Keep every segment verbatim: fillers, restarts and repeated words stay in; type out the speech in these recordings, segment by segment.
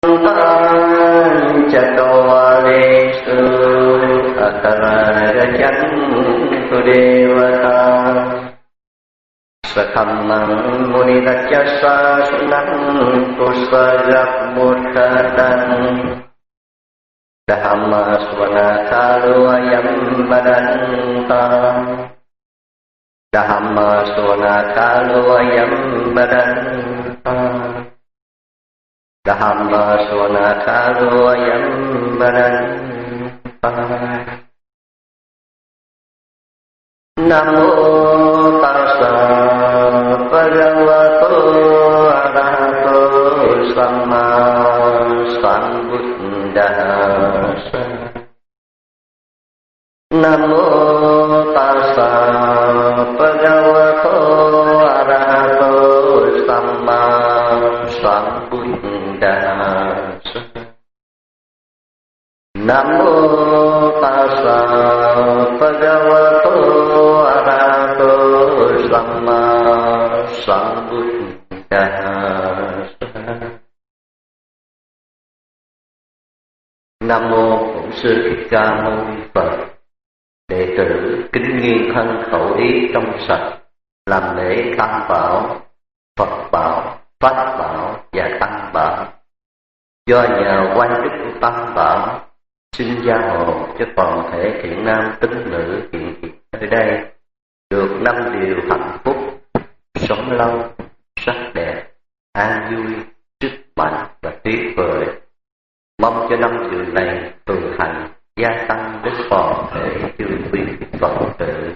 Chatovaresu atarajachantu devata Sakhammang munidacchasa sunantu svajapmuttatan Dhamma svanakalu ayam badanta Dhamma svanakalu ayam badanta Dhamma svanakalu ayam badanta Namo tassa bhagavato arahato samma sambuddhassa Namo tassa bhagavato arahato samma sambuddhassa Namo tassa bhagavato arahato samma sambuddhassa Nam mô Bổn Sư Thích Ca Mâu Ni Phật. Đệ tử kính nghiêng thân khẩu ý trong sạch, làm lễ tam bảo, Phật bảo, Pháp bảo và Tăng bảo. Do nhờ quan đức của Tam bảo, xin gia hộ cho toàn thể thiện nam tín nữ hiện diện nơi đây được năm điều hạnh phúc: sống lâu, sắc đẹp, an vui, sức mạnh và trí huệ. Mong cho năm điều này thường hành gia tăng đến toàn thể chư quý Phật tử.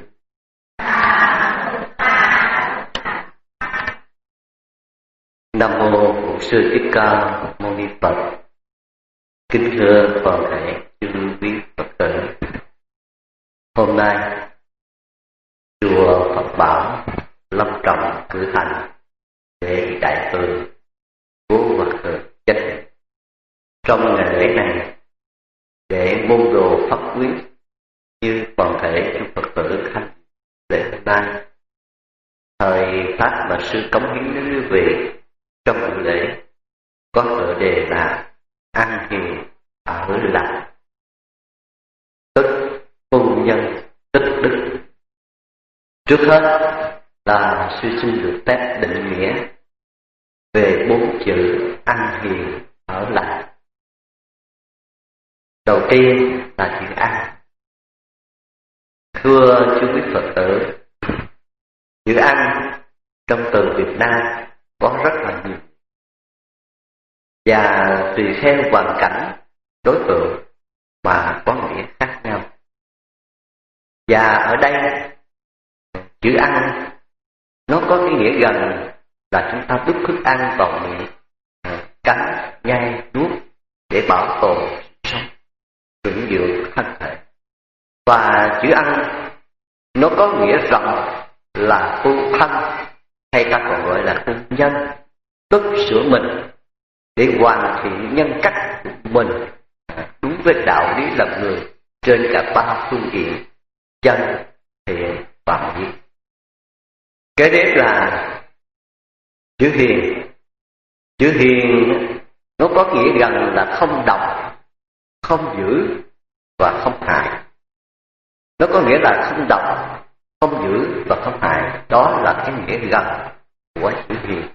Nam mô Bổn Sư Thích Ca Mâu Ni Phật. Kính thưa toàn thể chư quý Phật tử. Hôm nay chùa Phật Bảo long trọng cử hành lễ đại từ Vô Hòa Thượng Chánh. Trong ngày lễ này, để môn đồ pháp quý như toàn thể chư Phật tử khanh lễ hôm nay, thời Pháp mà sư cống hiến đến quý vị trong buổi lễ có tựa đề là an hiền ở lành, tức phu nhân tích đức. Trước hết là sư xin được phép định nghĩa về bốn chữ an hiền ở lành. Đầu tiên là chữ ăn. Thưa chư quý Phật tử, chữ ăn trong từ Việt Nam có rất là nhiều, và tùy theo hoàn cảnh, đối tượng mà có nghĩa khác nhau. Và ở đây chữ ăn nó có cái nghĩa gần là chúng ta đút thức ăn vào miệng, cắn, nhai, nuốt để bảo tồn sống, dưỡng dưỡng thân thể. Và chữ ăn nó có nghĩa rộng là tu thân, hay ta còn gọi là tu nhân, tức sửa mình để hoàn thiện nhân cách của mình đúng với đạo lý làm người trên cả ba phương diện: chân, thiện và nghĩa. Kế đến là chữ hiền. Chữ hiền nó có nghĩa gần là không độc, không dữ và không hại. Nó có nghĩa là không độc, không dữ và không hại. Đó là cái nghĩa gần của chữ hiền.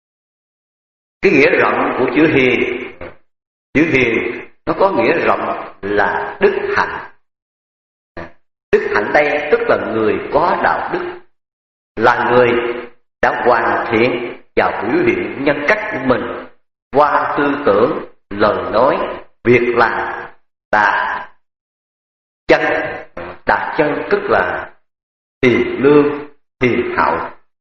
Cái nghĩa rộng của chữ hiền, chữ hiền nó có nghĩa rộng là đức hạnh. Đức hạnh đây tức là người có đạo đức, là người đã hoàn thiện và biểu hiện nhân cách của mình qua tư tưởng, lời nói, việc làm đạt chân. Đạt chân tức là hiền lương, hiền hậu.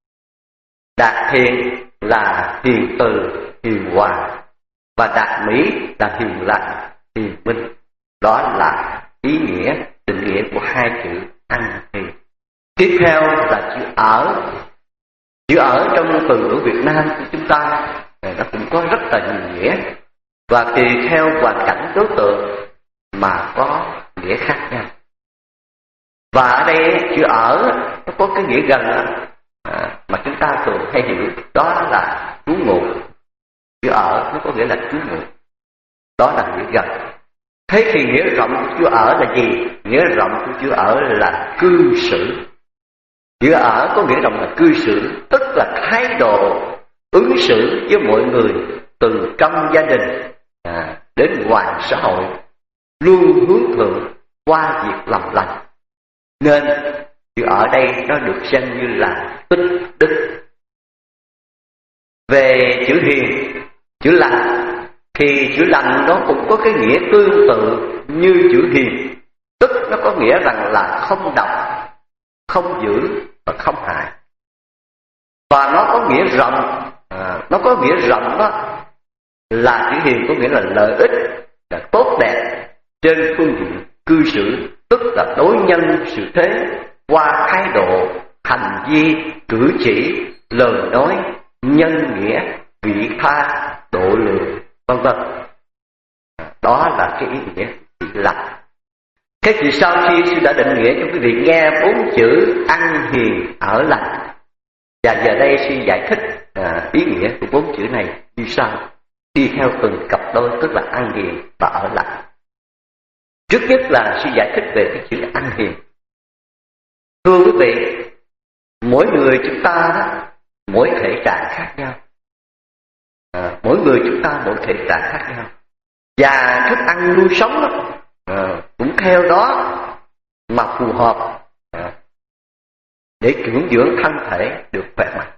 Đạt thiện là hiền từ, hiền hòa. Và đạt mỹ là hiền lành, hiền minh. Đó là ý nghĩa, định nghĩa của hai chữ ăn hiền. Tiếp theo là chữ ở. Chữ ở trong từ ngữ Việt Nam của chúng ta nó cũng có rất là nhiều nghĩa, và tùy theo hoàn cảnh đối tượng mà có nghĩa khác nhau. Và ở đây chữ ở nó có cái nghĩa gần à, mà chúng ta thường hay hiểu, đó là trú ngụ. Chữ ở nó có nghĩa là trú ngụ. đó là nghĩa gần. Thế thì nghĩa rộng của Chúa ở là gì? Nghĩa rộng của Chúa ở là cư xử. Nghĩa ở có nghĩa rộng là cư xử, tức là thái độ ứng xử với mọi người, từ trong gia đình à, đến ngoài xã hội, luôn hướng thượng qua việc làm lành. Nên chữ ở đây nó được xem như là tích đức. Về chữ hiền, chữ lành, thì chữ lành nó cũng có cái nghĩa tương tự như chữ hiền, tức nó có nghĩa rằng là không độc, không dữ và không hại. Và nó có nghĩa rộng, à, nó có nghĩa rộng đó là chữ hiền có nghĩa là lợi ích, là tốt đẹp trên phương diện cư xử, tức là đối nhân xử thế qua thái độ, hành vi, cử chỉ, lời nói, nhân nghĩa, vị tha, độ lượng, vân vân. Đó là cái ý nghĩa chữ lành. Thế thì sau khi sư đã định nghĩa cho quý vị nghe bốn chữ ăn hiền ở lành, và giờ đây sư giải thích à, ý nghĩa của bốn chữ này như sau, đi theo từng cặp đôi, tức là ăn hiền và ở lành. Trước nhất là sư giải thích về cái chữ ăn hiền. Thưa quý vị, mỗi người chúng ta đó, mỗi thể trạng khác nhau, à, mỗi người chúng ta mỗi thể trạng khác nhau, và thức ăn nuôi sống đó, à, cũng theo đó mà phù hợp à, để dưỡng dưỡng thân thể được khỏe mạnh.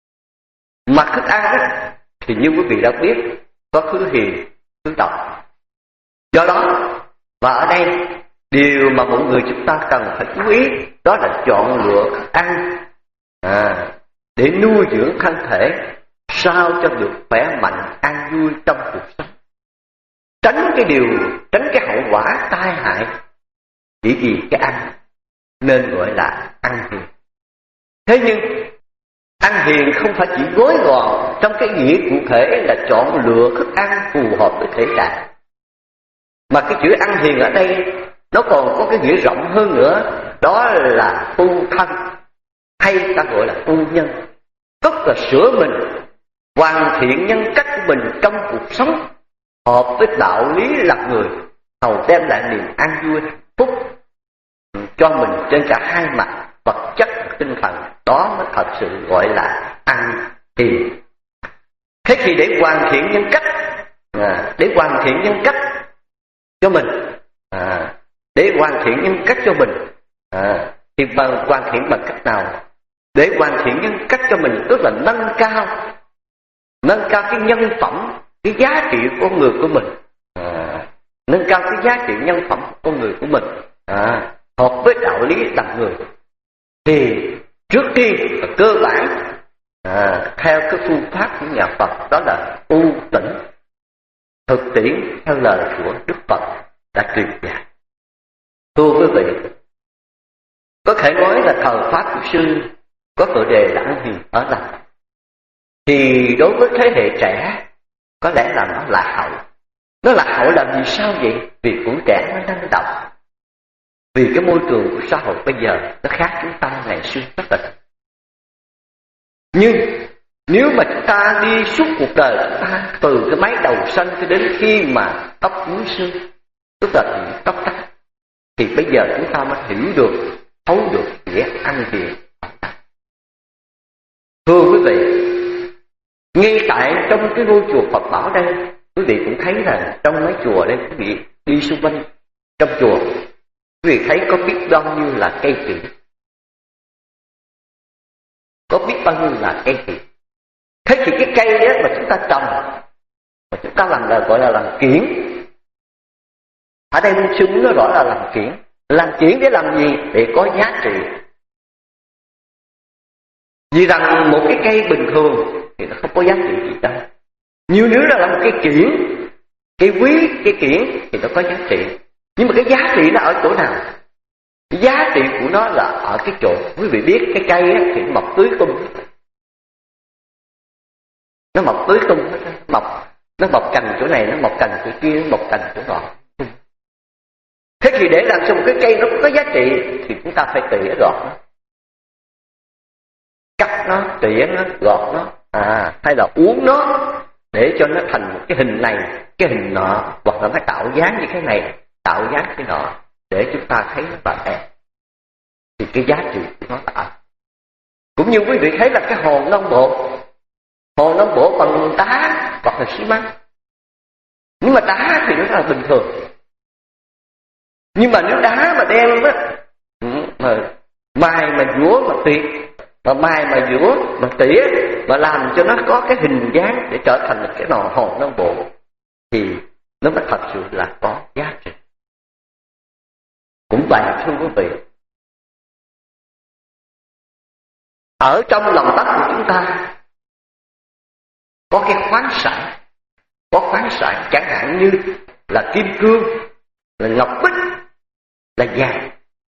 Mà thức ăn đó, thì như quý vị đã biết, có thứ hiền, thứ độc. Do đó, và ở đây điều mà mọi người chúng ta cần phải chú ý đó là chọn lựa thức ăn à, để nuôi dưỡng thân thể sao cho được khỏe mạnh, an vui trong cuộc sống, tránh cái điều tránh cái hậu quả tai hại chỉ vì cái ăn, nên gọi là ăn hiền. Thế nhưng ăn hiền không phải chỉ gói gọn trong cái nghĩa cụ thể là chọn lựa thức ăn phù hợp với thể trạng, mà cái chữ ăn hiền ở đây nó còn có cái nghĩa rộng hơn nữa, đó là tu thân, hay ta gọi là tu nhân, tức là sửa mình, hoàn thiện nhân cách của mình trong cuộc sống, hợp với đạo lý làm người, hầu đem lại niềm an vui hạnh phúc cho mình trên cả hai mặt vật chất và tinh thần. Đó mới thật sự gọi là ăn hiền. Thế thì để hoàn thiện nhân cách, à, để hoàn thiện nhân cách cho mình, à, để hoàn thiện nhân cách cho mình, à, thì bằng hoàn thiện bằng cách nào? Để hoàn thiện nhân cách cho mình tức là nâng cao, nâng cao cái nhân phẩm, cái giá trị của con người của mình, à, nâng cao cái giá trị nhân phẩm của con người của mình, à, hợp với đạo lý làm người. Thì trước tiên là cơ bản, à, theo cái phương pháp của nhà Phật, đó là tu tỉnh, thực tiễn theo lời của Đức Phật đã truyền dạy. Thưa quý vị, có thể nói là thời pháp của sư có tựa đề là ăn hiền ở lành, thì đối với thế hệ trẻ có lẽ là nó lạc hậu. Nó lạc hậu là vì sao vậy? Vì tuổi trẻ nó năng động, vì cái môi trường của xã hội bây giờ nó khác chúng ta ngày xưa rất là. Nhưng nếu mà chúng ta đi suốt cuộc đời chúng ta, từ cái mái đầu xanh cho đến khi mà tóc cuối xương, tức là tóc tắt, thì bây giờ chúng ta mới hiểu được, thấu được nghĩa ăn hiền. Thưa quý vị, ngay tại trong cái ngôi chùa Phật Bảo đây, quý vị cũng thấy là trong mấy chùa đây, quý vị đi xung quanh trong chùa, quý vị thấy có biết bao nhiêu là cây kiển, có biết bao nhiêu là cây kiển. Thế thì cái cây đó mà chúng ta trồng, mà chúng ta làm là gọi là làm kiển. Ở đây sư muốn nói rõ là làm kiển. Làm kiển để làm gì? Để có giá trị. Vì rằng một cái cây bình thường thì nó không có giá trị gì đâu. Nhưng nếu là làm cây kiển, cây quý, cây kiển thì nó có giá trị. Nhưng mà cái giá trị nó ở chỗ nào? Cái giá trị của nó là ở cái chỗ, quý vị biết cái cây á, thì nó mọc tưới tung. Nó mọc tưới tung, nó mọc, nó mọc cành chỗ này, nó mọc cành chỗ kia, nó mọc cành chỗ nọ. Thế thì để làm cho một cái cây nó có giá trị thì chúng ta phải tỉa gọt nó, cắt nó, tỉa nó, gọt nó, à, hay là uống nó, để cho nó thành một cái hình này, cái hình nọ, hoặc là nó tạo dáng như cái này, tạo dáng cái nọ, để chúng ta thấy nó là đẹp, thì cái giá trị của nó là âm. Cũng như quý vị thấy là cái hòn non bộ, hòn non bộ bằng đá hoặc là xi măng, nhưng mà đá thì nó là bình thường. Nhưng mà nếu đá mà đen á, mà mài mà dũa mà tiệt, mà mài mà dũa mà tỉa, mà làm cho nó có cái hình dáng để trở thành một cái nò hòn non bộ, thì nó mới thật sự là có giá trị. Cũng vậy thưa quý vị, ở trong lòng đất của chúng ta có cái khoáng sản, có khoáng sản chẳng hạn như là kim cương, là ngọc bích, là vàng.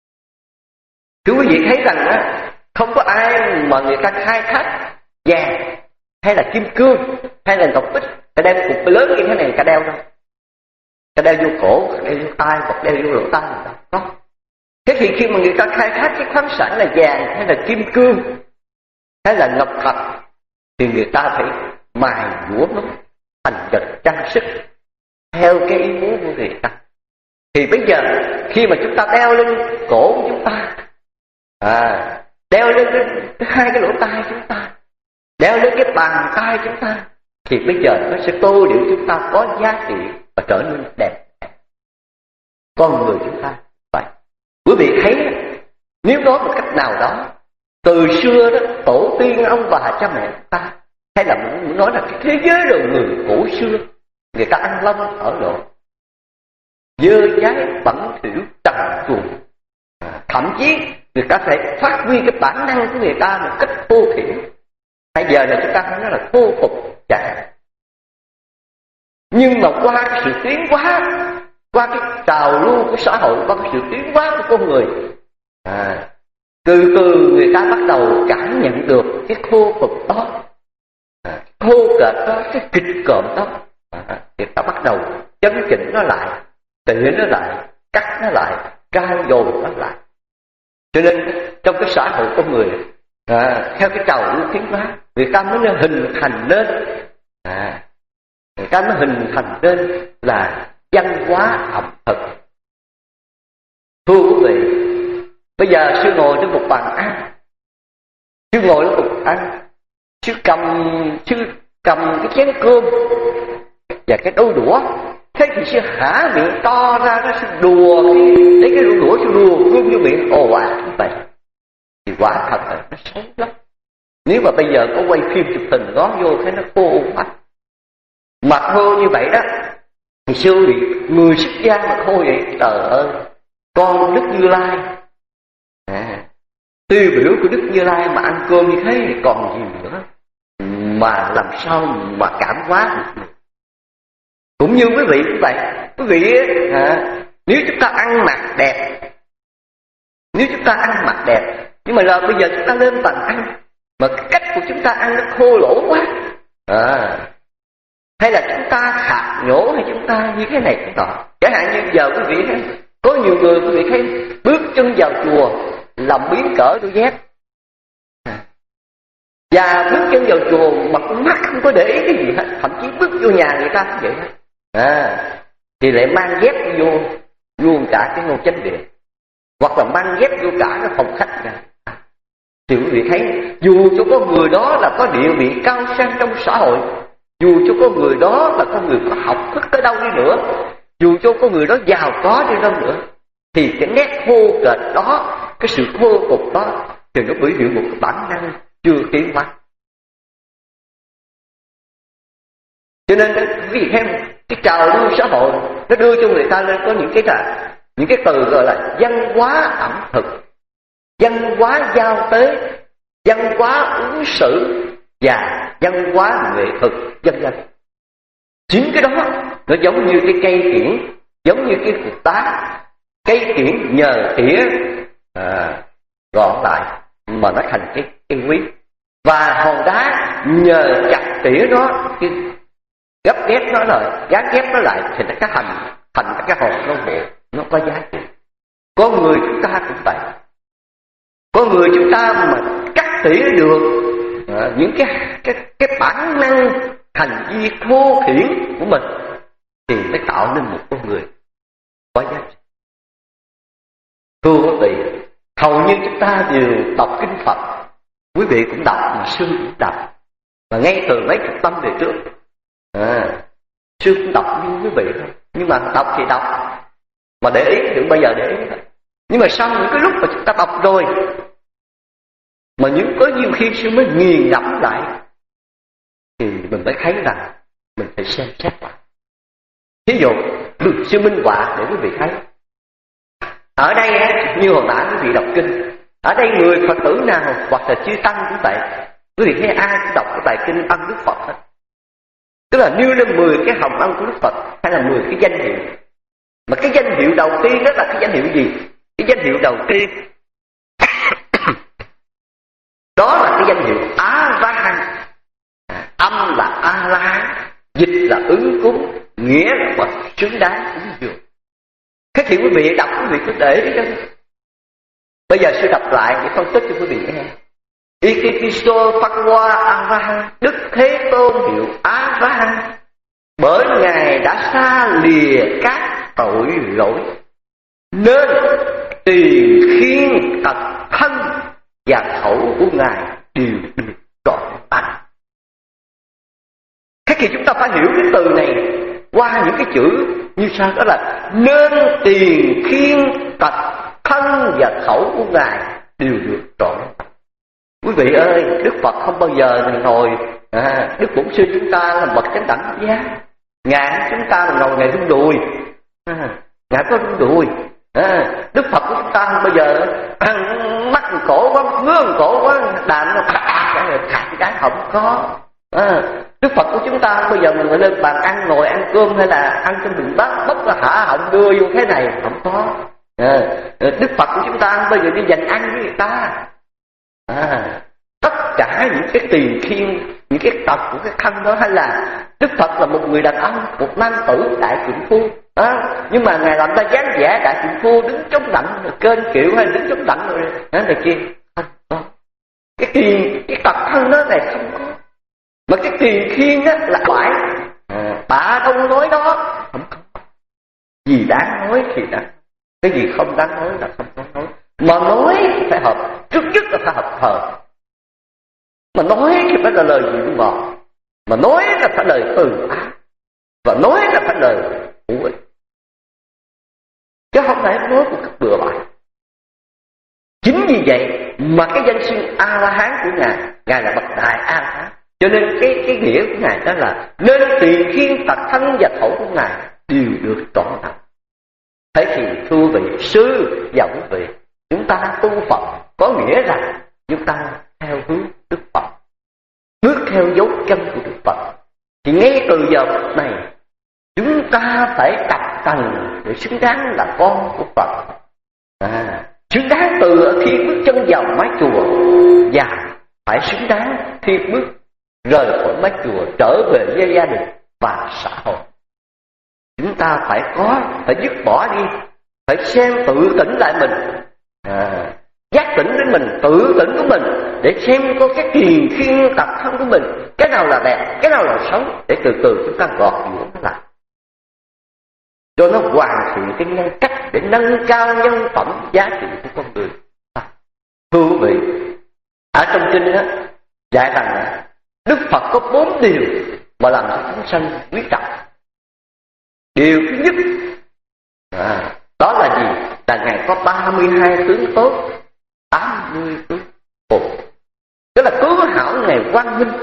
Thưa quý vị thấy rằng á, không có ai mà người ta khai thác vàng hay là kim cương hay là ngọc bích, ta đem cục lớn như thế này ta đeo đâu, ta đeo vô cổ, đeo vô tai hoặc đeo vô lỗ tai gì đâu. Không. Thế thì khi mà người ta khai thác cái khoáng sản là vàng hay là kim cương hay là ngọc thạch, thì người ta phải mài dũa nó thành vật trang sức theo cái ý muốn của người ta. Thì bây giờ khi mà chúng ta đeo lên cổ của chúng ta, à, đeo lên cái, hai cái lỗ tai chúng ta, đeo lên cái bàn tay chúng ta, thì bây giờ nó sẽ tô điểm chúng ta có giá trị và trở nên đẹp. Con người chúng ta vậy. Quý vị thấy, nếu nói một cách nào đó, từ xưa đó, tổ tiên ông bà cha mẹ chúng ta, hay là muốn nói là cái thế giới rồi người cổ xưa, người ta ăn lông ở lộ, dơ dáy bẩn thỉu trần truồng, thậm chí người ta phải phát huy cái bản năng của người ta một cách thô thiển. Bây giờ là chúng ta phải nói là thô tục chẳng. Nhưng mà qua cái sự tiến hóa, qua cái trào lưu của xã hội, qua cái sự tiến hóa của con người, à, từ từ người ta bắt đầu cảm nhận được cái khô phục đó, à, khô kệch đó, cái kịch cộm đó, à, người ta bắt đầu chấn chỉnh nó lại, tỉa nó lại, cắt nó lại, cai dồi nó lại. Cho nên trong cái xã hội con người, à, theo cái trào lưu tiến hóa, người ta mới hình thành nên, à, người ta mới hình thành nên là văn hóa ẩm thực. Thưa quý vị, bây giờ sư ngồi trên một bàn ăn, sư ngồi trên một ăn, sư cầm sư cầm cái chén cơm và cái đôi đũa, thế thì sư hả miệng to ra, nó sư đùa lấy cái đôi đũa, sư đùa cơm vô miệng ồ ạt như vậy, thì quả thật là nó xấu lắm. Nếu mà bây giờ có quay phim chụp hình ngó vô thấy nó khô quá, mặt khô như vậy đó, thì sư bị người xuất gia mà khô vậy, trời ơi, con Đức Như Lai, à, tiêu biểu của Đức Như Lai mà ăn cơm như thế thì còn gì nữa mà làm sao mà cảm hóa được. Cũng như quý vị cũng vậy, quý vị à, nếu chúng ta ăn mặc đẹp, nếu chúng ta ăn mặc đẹp, nhưng mà là bây giờ chúng ta lên bàn ăn mà cái cách của chúng ta ăn nó khô lỗ quá, à, hay là chúng ta khạc nhổ, hay chúng ta như thế này thế nọ. Chẳng hạn như giờ quý vị thấy, có nhiều người quý vị thấy bước chân vào chùa làm biến cỡ đôi dép, và bước chân vào chùa mà con mắt không có để ý cái gì hết, thậm chí bước vô nhà người ta cũng vậy hết, à, thì lại mang dép vô luôn cả cái ngôi chánh điện, hoặc là mang dép vô cả cái phòng khách ra. Thì quý vị thấy, dù cho có người đó là có địa vị cao sang trong xã hội, dù cho có người đó là có người có học thức tới đâu đi nữa, dù cho có người đó giàu có đi đâu nữa, thì cái nét khô kệch đó, cái sự khô phục đó, thì nó biểu hiện một cái bản năng chưa tiến hóa. Cho nên quý vị thấy cái trào lưu xã hội nó đưa cho người ta lên có những cái là những cái từ gọi là văn hóa ẩm thực, văn hóa giao tế, văn hóa ứng xử và văn hóa nghệ thuật, vân vân. Chính cái đó nó giống như cái cây kiển, giống như cái cục đá, cây kiển nhờ tỉa à, gọn lại mà nó thành cái cái quý, và hòn đá nhờ chặt tỉa nó, cái gấp ghép nó lại, gắn ghép nó lại thì nó cái thành thành cái hòn non bộ, nó có giá trị. Con người chúng ta cũng vậy, con người chúng ta mà cắt tỉa được à, những cái cái cái bản năng hành vi thô thiển của mình thì mới tạo nên một con người có giá trị. Thưa quý vị, hầu như chúng ta đều đọc kinh Phật, quý vị cũng đọc mà sư cũng đọc, và ngay từ mấy chục năm về trước, à, sư cũng đọc như quý vị thôi, nhưng mà đọc thì đọc, mà để ý đừng bao giờ để ý thôi. Nhưng mà sau những cái lúc mà chúng ta đọc rồi, mà những có nhiều khi sư mới nghiền ngẫm lại, thì mình mới thấy rằng mình phải xem xét lại. Ví dụ, được sư minh họa để quý vị thấy. Ở đây như hồi nãy quý vị đọc kinh, ở đây người Phật tử nào hoặc là chư tăng cũng vậy, quý vị thấy ai cũng đọc cái bài kinh ân Đức Phật hết. Tức là nêu lên mười cái hồng ân của Đức Phật, hay là mười cái danh hiệu. Mà cái danh hiệu đầu tiên đó là cái danh hiệu gì? Cái danh hiệu đầu tiên đó là cái danh hiệu A-la-hán. Âm là A-la-hán, dịch là ứng cúng, nghĩa là Phật xứng đáng ứng dường. Thế thì quý vị đọc, quý vị cứ để ý đó. Bây giờ sư đọc lại để phân tích cho quý vị nghe. Ikikiso Phật-hoa A-la-hán, Đức Thế Tôn hiệu A-la-hán, bởi Ngài đã xa lìa các tội lỗi, nên tùy khiên tật thân và khẩu của Ngài đều được trọn thành. Thế thì chúng ta phải hiểu cái từ này qua những cái chữ như sau, đó là nên tiền khiên tật thân và khẩu của Ngài đều được trọn. Quý vị ơi, Đức Phật không bao giờ ngồi, à, Đức Bổn Sư chúng ta là bậc chánh đẳng giác, Ngài chúng ta là ngồi Ngài rung đùi, à, Ngài có rung đùi. À, Đức Phật của chúng ta không bao giờ à, mắt cổ quá, ngứa cổ quá, đàn nó khạc cái không có. À, Đức Phật của chúng ta không bao giờ mình ngồi lên bàn ăn, ngồi ăn cơm hay là ăn trong bình bát bốc là hả họng đưa vô thế này, không có. À, Đức Phật của chúng ta không bao giờ đi dành ăn với người ta. À, tất cả những cái tiền khiên, những cái tật của cái thân đó, hay là Đức Phật là một người đàn ông, một nam tử đại trượng phu, à, nhưng mà Ngài làm ra dáng vẻ đại trượng phu đứng chống nạnh rồi kênh kiệu hay đứng chống nạnh rồi đó này kia, không có. Cái tiền, cái tật thân đó này không có, mà cái tiền khiên đó là phải, à, bà đâu nói đó, không có. Gì đáng nói thì đáng, cái gì không đáng nói là không có nói. Mà nói thì phải hợp, trước nhất là phải hợp thờ. Mà nói thì phải là lời dịu ngọt, mà nói là phải lời từ ái, và nói là phải lời hữu ích, chứ không phải nói một cách bừa bãi. Chính vì vậy mà cái danh xưng A-la-hán của Ngài, Ngài là bậc đại A-la-hán, cho nên cái cái nghĩa của Ngài đó là nên tiền khiên tật thân và khẩu của Ngài đều được trọn thành. Thế thì thưa vị sư và quý vị, chúng ta tu Phật có nghĩa rằng chúng ta theo hướng Đức Phật, bước theo dấu chân của Đức Phật. Thì ngay từ giờ phút này chúng ta phải tập tành để xứng đáng là con của Phật, à, xứng đáng từ khi bước chân vào mái chùa, và phải xứng đáng khi bước rời khỏi mái chùa trở về với gia đình và xã hội. Chúng ta phải có, phải dứt bỏ đi, phải xem tự tỉnh lại mình, à, giác tỉnh đến mình, tự tỉnh của mình, để xem có cái tiền khiên tật thân của mình, cái nào là đẹp, cái nào là xấu, để từ từ chúng ta gọt giũa nó lại, cho nó hoàn thiện cái nhân cách, để nâng cao nhân phẩm giá trị của con người. À, thưa quý vị, ở trong kinh đó dạy rằng Đức Phật có bốn điều mà làm cho chúng sanh quý trọng. Điều thứ nhất, à, đó là gì? Là Ngài có ba mươi hai tướng tốt, tám mươi tướng phụ, tức là cứu hảo Ngài quang minh.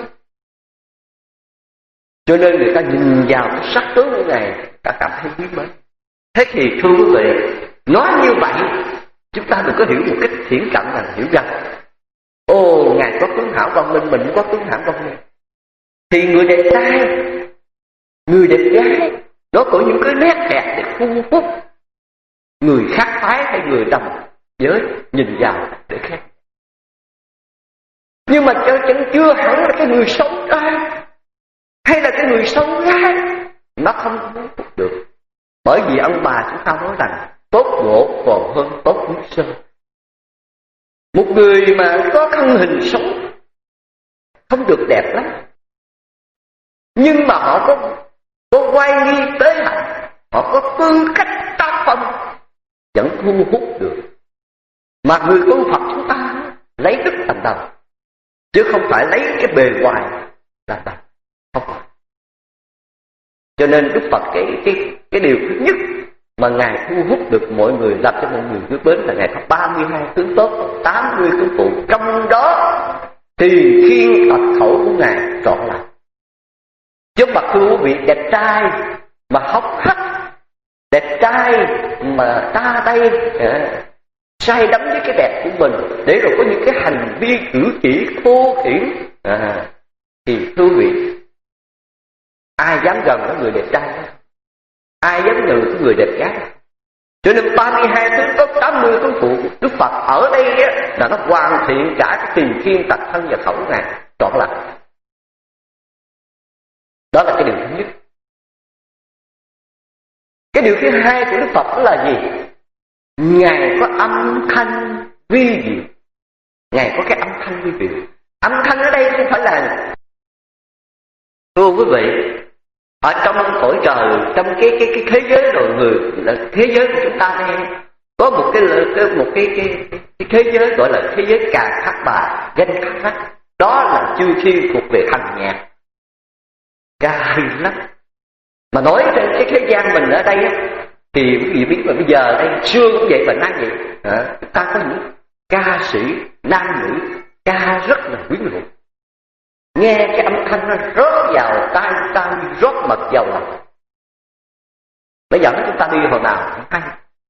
Cho nên người ta nhìn vào cái sắc tướng của Ngài, ta cảm thấy quý mến. Thế thì thưa quý vị, nói như vậy, chúng ta đừng có hiểu một cách thiển cận, là hiểu rằng ồ, Ngài có tướng hảo quang minh, mình cũng có tướng hảo quang minh. Thì người đẹp trai, người đẹp gái, nó có những cái nét đẹp để thu hút người khác phái hay người đồng giới nhìn vào để khen. Nhưng mà cho chẳng chưa hẳn là cái người xấu trai hay là cái người xấu gái nó không thu hút được. Bởi vì ông bà chúng ta nói rằng tốt gỗ còn hơn tốt nước sơn. Một người mà có thân hình xấu không được đẹp lắm, nhưng mà họ có có quay nghi tế hạnh, họ có tư cách tác phong, vẫn thu hút được. Mà người tu Phật chúng ta lấy đức làm đầu, chứ không phải lấy cái bề ngoài làm đầu, không phải. Cho nên Đức Phật cái cái cái điều thứ nhất mà Ngài thu hút được mọi người, làm cho mọi người quý mến là Ngài có ba mươi hai tướng tốt, tám mươi tướng phụ, trong đó tiền thiên tật khẩu của Ngài trọn lành. Chứ mà thưa quý vị, đẹp trai mà hốc hách, đẹp trai mà ta đây à, say đắm với cái đẹp của mình, để rồi có những cái hành vi cử chỉ thô thiển, à, thì thưa quý vị, ai dám gần cái người đẹp trai đó? Ai dám gần cái người đẹp gái? Cho nên ba mươi hai tướng tốt, tám mươi tướng phụ, Đức Phật ở đây á, là nó hoàn thiện cả cái tiền thiên tật thân và khẩu Ngài trọn lành. Đó là cái điều thứ nhất. Cái điều thứ hai của Đức Phật đó là gì? Ngài có âm thanh vi diệu. Ngài có cái âm thanh vi diệu. Âm thanh ở đây không phải là, thưa quý vị, ở trong cõi trời, trong cái cái cái thế giới rồi người là thế giới của chúng ta đây, có một cái một cái cái, cái, cái thế giới gọi là thế giới Cà Khát Bà, danh khắc khắc. Đó là chư thiên thuộc về thành nhạc, ca hay lắm. Mà nói trên cái thế gian mình ở đây thì quý vị biết là bây giờ ở đây xưa cũng vậy mà nay vậy, à, ta có những ca sĩ nam nữ ca rất là quyến rũ, nghe cái âm thanh nó rớt vào tai ta như rót mật vào lòng. Bây giờ chúng ta đi hồi nào cũng hay.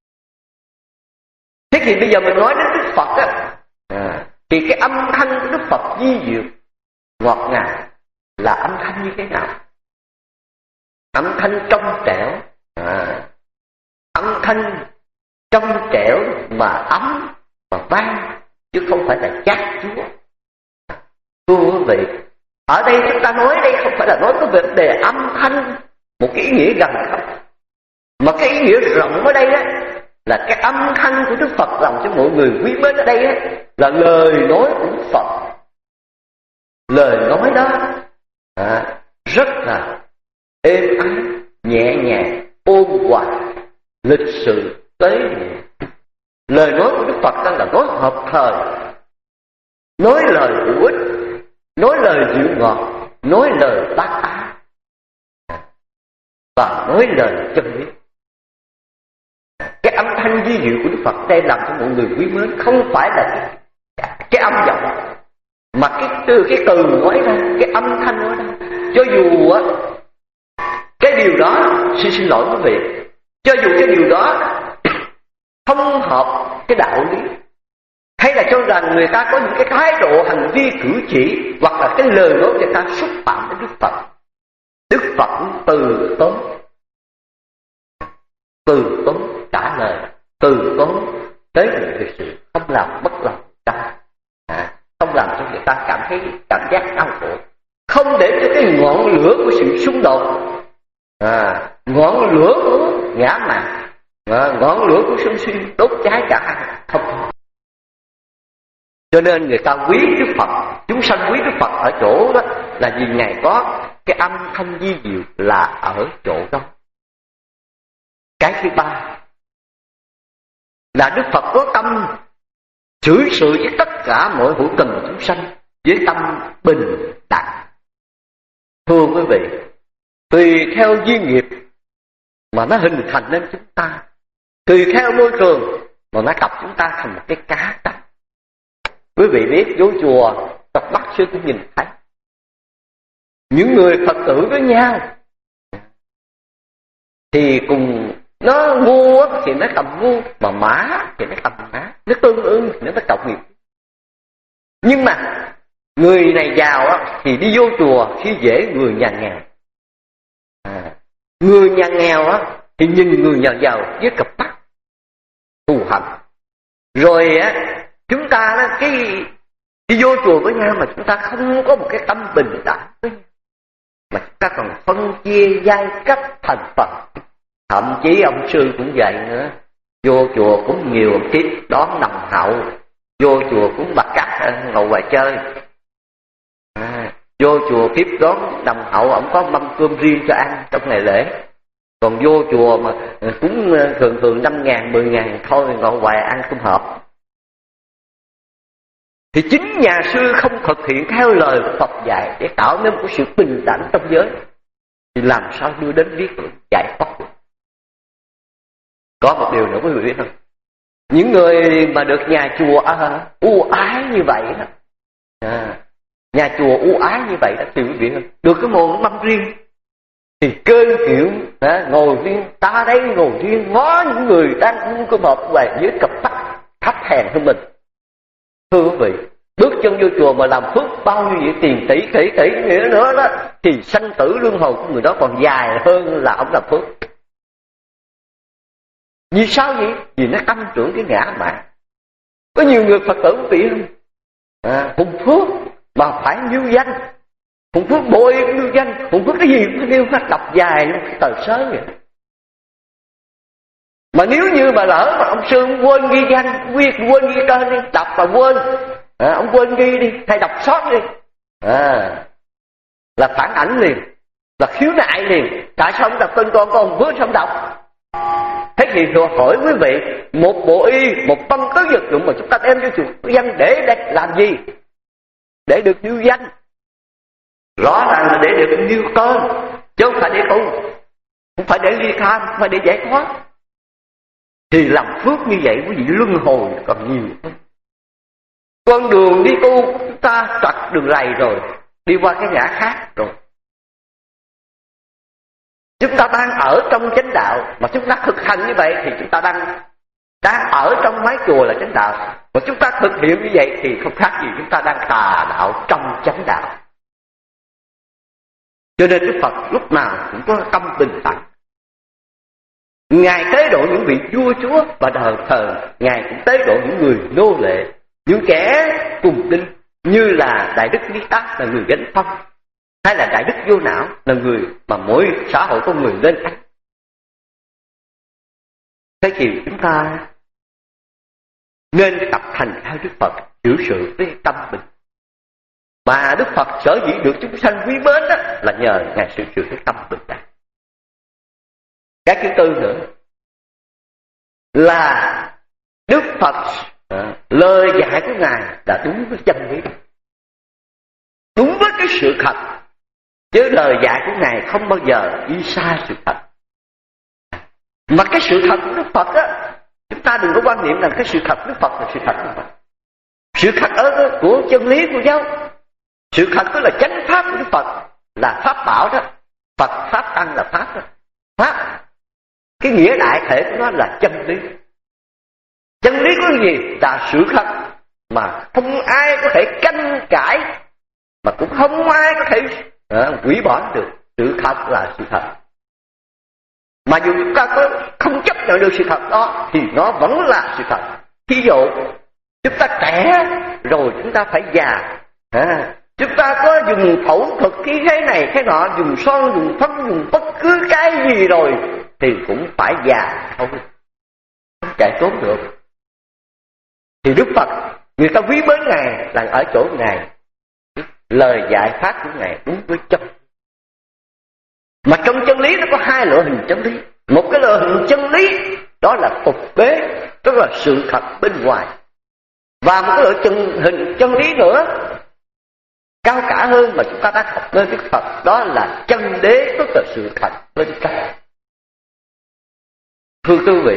Thế thì bây giờ mình nói đến Đức Phật á, à, thì cái âm thanh của Đức Phật di diệu ngọt ngào là âm thanh như thế nào? Âm thanh trong trẻo, à, âm thanh trong trẻo mà ấm và vang, chứ không phải là chát chúa. Thưa quý vị, ở đây chúng ta nói đây không phải là nói cái vấn đề âm thanh một cái ý nghĩa gần không, mà cái ý nghĩa rộng ở đây á là cái âm thanh của Đức Phật làm cho mọi người quý mến ở đây á là lời nói của Đức Phật. Lời nói đó à, rất là êm ái, nhẹ nhàng, ôn hòa, lịch sự, tế nhị. Lời nói của Đức Phật đó là nói hợp thời, nói lời hữu ích, nói lời dịu ngọt, nói lời bác ái và nói lời chân lý. Cái âm thanh di diệu của Đức Phật đây làm cho mọi người quý mến, không phải là cái, cái âm giọng, mà cái từ cái từ nói ra, cái âm thanh nói ra. Cho dù á cái điều đó, xin xin lỗi quý vị, cho dù cái điều đó không hợp cái đạo lý, hay là cho rằng người ta có những cái thái độ hành vi cử chỉ hoặc là cái lời nói người ta xúc phạm đến Đức Phật, Đức Phật cũng từ tốn, từ tốn trả lời, từ tốn tới người sự, không làm mất lòng người ta, à, không làm cho người ta cảm thấy cảm giác đau khổ, không để cho cái ngọn lửa của sự xung đột, à, ngọn lửa của ngã mạn, à, ngọn lửa của sân si đốt cháy cả hai, không. Cho nên người ta quý Đức Phật, chúng sanh quý Đức Phật ở chỗ đó là vì Ngài có cái âm thanh di diệu là ở chỗ đó. Cái thứ ba là Đức Phật có tâm xử sự với tất cả mọi hữu tình chúng sanh với tâm bình đẳng. Thưa quý vị, tùy theo duyên nghiệp mà nó hình thành nên chúng ta, tùy theo môi trường mà nó tập chúng ta thành một cái cá tánh. Quý vị biết vô chùa tập Bắc Sư cũng nhìn thấy những người Phật tử với nhau thì cùng nó ngu thì nó cầm ngu, mà má thì nó cầm má, nó tương ưng thì nó cộng nghiệp. Nhưng mà người này giàu thì đi vô chùa khi dễ người nhà nghèo, à, người nhà nghèo á thì nhìn người nhà giàu với cặp mắt thù hận. Rồi á chúng ta đó, cái đi vô chùa với nhau mà chúng ta không có một cái tâm bình đẳng với nhau, mà chúng ta còn phân chia giai cấp thành phần. Thậm chí ông sư cũng vậy nữa, vô chùa cũng nhiều ông tiếp đón nồng hậu, vô chùa cũng bạc cắt ngồi ngoài chơi, à, Vô chùa tiếp đón đồng hậu, ổng có mâm cơm riêng cho ăn trong ngày lễ. Còn vô chùa mà cúng thường thường năm ngàn, mười ngàn thôi, ngồi hoài ăn không hợp. Thì chính nhà sư không thực hiện theo lời Phật dạy để tạo nên một sự bình đẳng trong giới, thì làm sao đưa đến viết giải thoát được. Có một điều nữa quý vị biết không? Những người mà được nhà chùa à, ưu ái như vậy đó, à, nhà chùa ưu ái như vậy đó, thì quý vị được cái môn mâm riêng, thì cơn kiểu à, ngồi riêng, ta đây ngồi riêng ngó những người đang uống cái hộp về dưới cặp tắc thấp hèn hơn mình. Thưa quý vị, bước chân vô chùa mà làm phước bao nhiêu vậy, tiền tỷ tỷ tỷ nghĩa nữa đó, thì sanh tử luân hồi của người đó còn dài hơn là ông làm phước. Vì sao vậy? Vì nó tăng trưởng cái ngã mạn. Có nhiều người Phật tử bị à, hùng phước mà phải nêu danh, hùng phước bội nêu danh, hùng phước cái gì cũng nêu phát đọc dài trong cái tờ sớ vậy. Mà nếu như mà lỡ mà ông sư quên ghi danh, quên quên ghi tên đi, đọc mà quên, à, ông quên ghi đi, hay đọc sót đi, à, là phản ảnh liền, là khiếu nại liền. Tại sao ông đọc tên con con bước xong đọc? Thế thì tôi hỏi quý vị, một bộ y, một tâm tứ vật dụng mà chúng ta đem cho chủ danh để, để làm gì? Để được nêu danh. Rõ ràng là để được nêu tên, chứ không phải để tu, không phải để ly tham, không phải để giải thoát. Thì làm phước như vậy quý vị luân hồi còn nhiều hơn. Con đường đi tu chúng ta trật đường lầy rồi, đi qua cái ngã khác rồi. Chúng ta đang ở trong chánh đạo mà chúng ta thực hành như vậy thì chúng ta đang đang ở trong mái chùa là chánh đạo. Mà chúng ta thực hiện như vậy thì không khác gì chúng ta đang tà đạo trong chánh đạo. Cho nên Đức Phật lúc nào cũng có tâm bình đẳng. Ngài tế độ những vị vua chúa và đời thờ, Ngài cũng tế độ những người nô lệ, những kẻ cùng tin, như là Đại Đức Ni Tát là người gánh phong, hay là Đại Đức Vô Não là người mà mỗi xã hội có người lên ăn. Thế thì chúng ta nên tập thành theo Đức Phật, giữ sự với tâm bình. Mà Đức Phật sở dĩ được chúng sanh quý mến đó là nhờ Ngài sự sự cái tâm bình đẳng. Cái thứ tư nữa là Đức Phật à, lời dạy của Ngài là đúng với chân lý, đúng với cái sự thật, chứ lời dạy của Ngài không bao giờ đi xa sự thật. Mà cái sự thật của Đức Phật á, chúng ta đừng có quan niệm rằng cái sự thật của Đức Phật là sự thật của Phật. Sự thật ở của chân lý của giáo, sự thật đó là chánh pháp của Đức Phật, là pháp bảo đó. Phật pháp tăng là pháp đó. Pháp, cái nghĩa đại thể của nó là chân lý. Chân lý có gì? Là sự thật mà không ai có thể tranh cãi, mà cũng không ai có thể à, hủy bỏ được. Sự thật là sự thật. Mà dù chúng ta có không chấp nhận được sự thật đó thì nó vẫn là sự thật. Thí dụ chúng ta trẻ rồi chúng ta phải già, à, chúng ta có dùng phẫu thuật cái thế này thế nọ, dùng son, dùng phấn, dùng bất cứ cái gì rồi thì cũng phải già thôi, không chạy trốn được. Thì Đức Phật người ta quý mến Ngài là ở chỗ Ngài lời dạy pháp của Ngài đúng với chân. Mà trong chân lý nó có hai loại hình chân lý. Một cái loại hình chân lý đó là phục bế, tức là sự thật bên ngoài. Và một cái loại chân hình chân lý nữa cao cả hơn mà chúng ta đang học nơi Đức Phật, đó là chân đế, tức là sự thật bên trong. Thưa quý vị,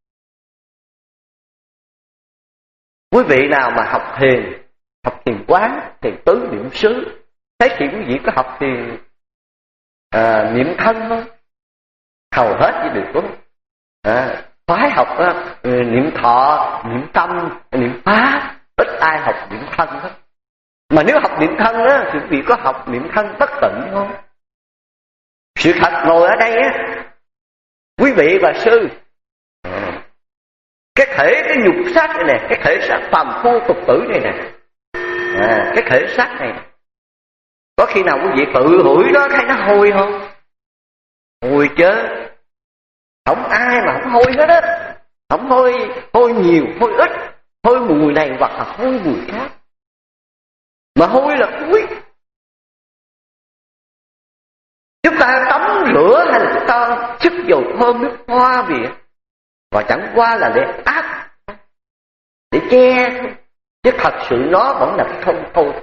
quý vị nào mà học thiền, học thiền quán, thiền tứ, niệm xứ, thế thì quý vị có học thiền à, niệm thân không? Hầu hết chỉ được có à, phái học à, niệm thọ, niệm tâm, niệm pháp, ít ai học niệm thân hết. Mà nếu học niệm thân á, thì quý vị có học niệm thân bất tịnh không? Sự thật ngồi ở đây á, quý vị và sư, cái thể cái nhục xác này nè, cái thể xác phàm phu tục tử này nè, à, cái thể xác này, có khi nào quý vị tự hủi đó thấy nó hôi không? Hôi chứ, không ai mà không hôi hết á, không hôi, hôi nhiều, hôi ít, hôi mùi này hoặc là hôi mùi khác. Mà hôi là cuối, ta tắm rửa hay là chúng ta sức dầu thơm nước hoa gì, và chẳng qua là để áp, để che thôi, chứ thật sự nó vẫn là cái không thôi.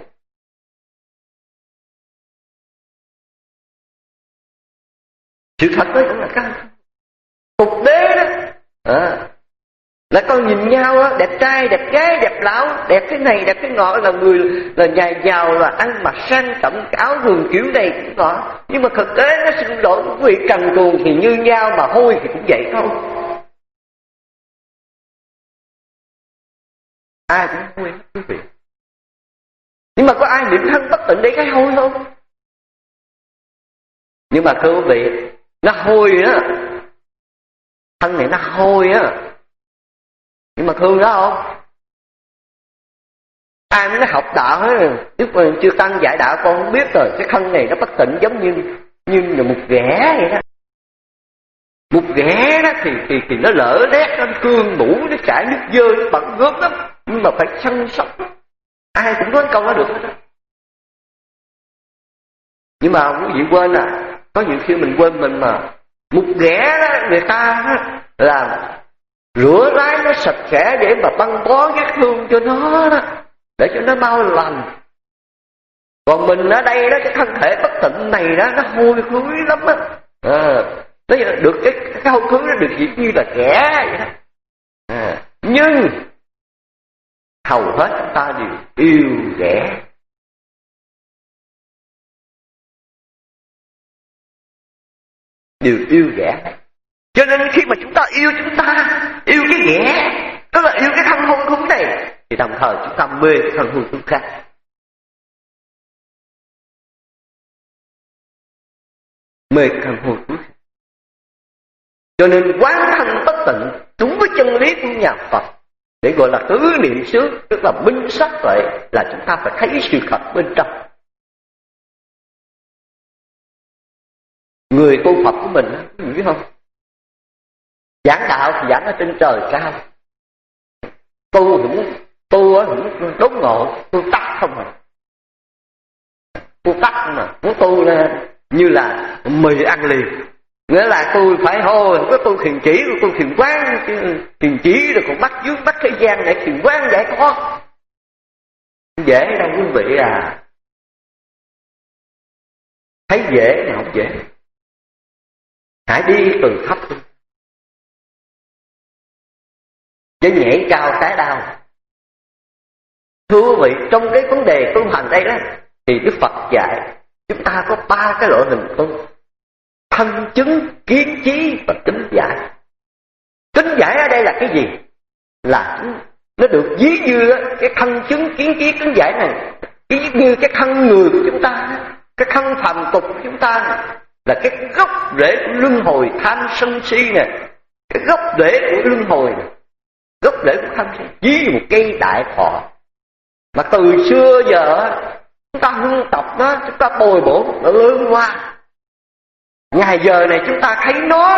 Sự thật đó vẫn là cái thực tế đó. À, là con nhìn nhau đó, đẹp trai, đẹp gái, đẹp lão, đẹp cái này, đẹp cái nọ, là người là nhà giàu, là ăn mặc sang trọng, áo quần kiểu này kiểu nọ. Nhưng mà thực tế nó xin lỗi quý vị, trần truồng thì như nhau, mà hôi thì cũng vậy thôi. Ai cũng hôi quý vị. Nhưng mà có ai niệm thân bất tịnh để cái hôi không? Nhưng mà thưa quý vị, nó hôi á, thân này nó hôi á, nhưng mà thương đó không? Ai mới nó học đạo hết, lúc mà chưa tăng dạy đạo con không biết rồi, cái thân này nó bất tịnh giống như như là một ghẻ vậy đó. Một ghẻ đó thì thì thì nó lỡ đét, nó cương mũ, nó chảy nước dơ, nó bẩn gớm lắm, nhưng mà phải săn sóc. Ai cũng nói câu đó được hết đó. Nhưng mà quý vị quên à, có những khi mình quên mình mà một ghẻ đó, người ta đó, làm rửa rái nó sạch sẽ để mà băng bó vết thương cho nó đó, để cho nó mau lành. Còn mình ở đây đó, cái thân thể bất tịnh này đó, nó hôi thối lắm á. À, nó được cái cái hôi thối nó được diễn như là ghẻ vậy đó. À, nhưng hầu hết chúng ta đều yêu ghẻ. Đều yêu ghẻ này. Cho nên khi mà chúng ta yêu chúng ta yêu cái ghẻ, tức là yêu cái thân hôn thú này, thì đồng thời chúng ta mê cái thân hôn thú khác. Mê cái thân hôn thú khác. Cho nên quán thân bất tịnh đúng với chân lý của nhà Phật, để gọi là tứ niệm xứ, tức là minh sắc vậy, là chúng ta phải thấy sự thật bên trong. Người tu Phật của mình, quý biết không? Giảng đạo thì giảng ở trên trời cao. Tu thì muốn tu thì muốn đốn ngộ, tu tắt không à. Tu tắt mà muốn tu là như là mì ăn liền. Nghĩa là tôi phải hô, không có tu thiền chỉ, tu thiền quán, thiền chỉ rồi còn bắt dướng bắt thế gian để thiền quán giải thoát. Dễ đâu quý vị à. Thấy dễ mà không dễ. Hãy đi từ thấp đi, chứ nhảy cao cái đau. Thưa quý vị, trong cái vấn đề tu hành đây đó, thì Đức Phật dạy chúng ta có ba cái loại hình tu: thân chứng, kiến trí và tính giải. Tính giải ở đây là cái gì? Là nó được ví như cái thân chứng, kiến trí, tính giải này, ví như cái thân người của chúng ta, cái thân phàm tục của chúng ta này, là cái gốc rễ của luân hồi tham sân si nè, cái gốc rễ của luân hồi này, gốc rễ của tham sân, ví như một cây đại thọ mà từ xưa giờ chúng ta hương tập nó, chúng ta bồi bổ nó lớn qua. Ngày giờ này chúng ta thấy nó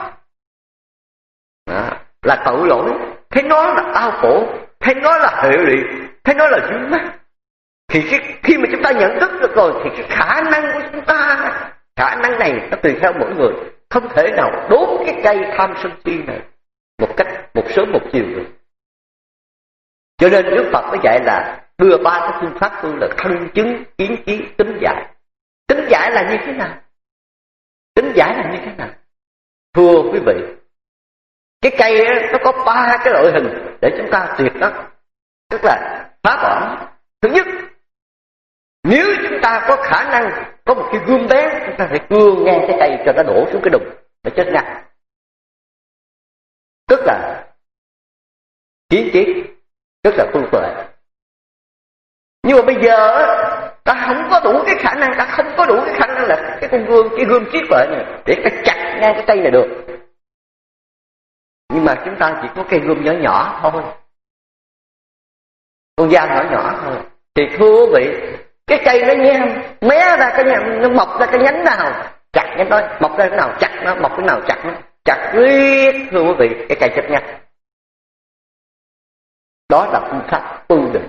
đó, là tội lỗi, thấy nó là đau khổ, thấy nó là hệ lụy, thấy nó là dướng mắt, thì cái, khi mà chúng ta nhận thức được rồi thì cái khả năng của chúng ta, khả năng này nó tùy theo mỗi người, không thể nào đốn cái cây tham sân si này một cách một sớm một chiều được. Cho nên Đức Phật mới dạy là đưa ba cái phương pháp tu là thân chứng, kiến trí, tính giải. Tính giải là như thế nào? Tính giải là như thế nào? Thưa quý vị, cái cây đó, nó có ba cái loại hình để chúng ta tuyệt nó, tức là phá bỏ. Thứ nhất, nếu chúng ta có khả năng có một cái gươm bén, chúng ta phải cưa ngang cái cây cho nó đổ xuống cái đùng để chết ngắt. Tức là kiến trí, tức là tu tuệ. Nhưng mà bây giờ ta không có đủ cái khả năng, ta không có đủ cái khả năng là cái con gươm, cái gươm trí tuệ này để ta chặt ngang cái cây này được. Nhưng mà chúng ta chỉ có cây gươm nhỏ nhỏ thôi, con dao nhỏ nhỏ thôi. Thì thưa quý vị, cái cây nó nham mé ra cái nham, nó mọc ra cái nhánh nào chặt nhánh đó, mọc ra cái nào chặt nó, mọc cái nào chặt nó, chặt riết thưa quý vị, cái cây chết ngắt. Đó là phương pháp tu định,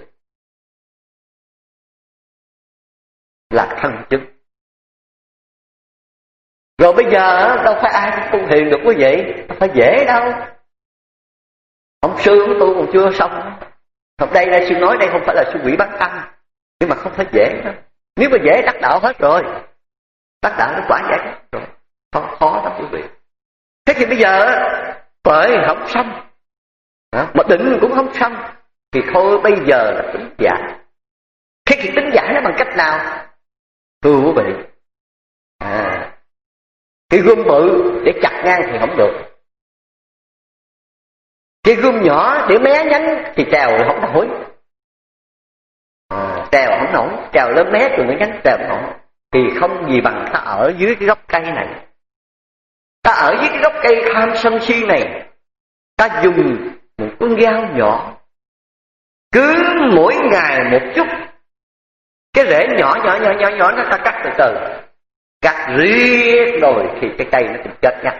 là thân chứng. Rồi bây giờ đâu phải ai cũng tu thiền được quý vị, không phải dễ đâu. Ông sư của tôi còn chưa xong. Hôm đây đây sư nói đây không phải là sư quỷ bán tăng, nhưng mà không phải dễ đâu. Nếu mà dễ đắc đạo hết rồi, đắc đạo nó quả giải hết rồi, không khó lắm quý vị. Thế thì bây giờ bởi không xong, mà định cũng không xong, thì thôi bây giờ là tính giải. Thế thì tính giải nó bằng cách nào? Thưa quý vị, à, cái gươm bự để chặt ngang thì không được, cái gươm nhỏ để mé nhánh thì trèo không nổi. À, trèo không nổi, trèo lên mé từ cái nhánh trèo không nổi. Thì không gì bằng ta ở dưới cái gốc cây này, ta ở dưới cái gốc cây tham sân si này, ta dùng một con dao nhỏ, cứ mỗi ngày một chút, cái rễ nhỏ nhỏ nhỏ nhỏ nhỏ nó ta cắt từ từ, cắt riết rồi thì cái cây nó cũng chết ngắt.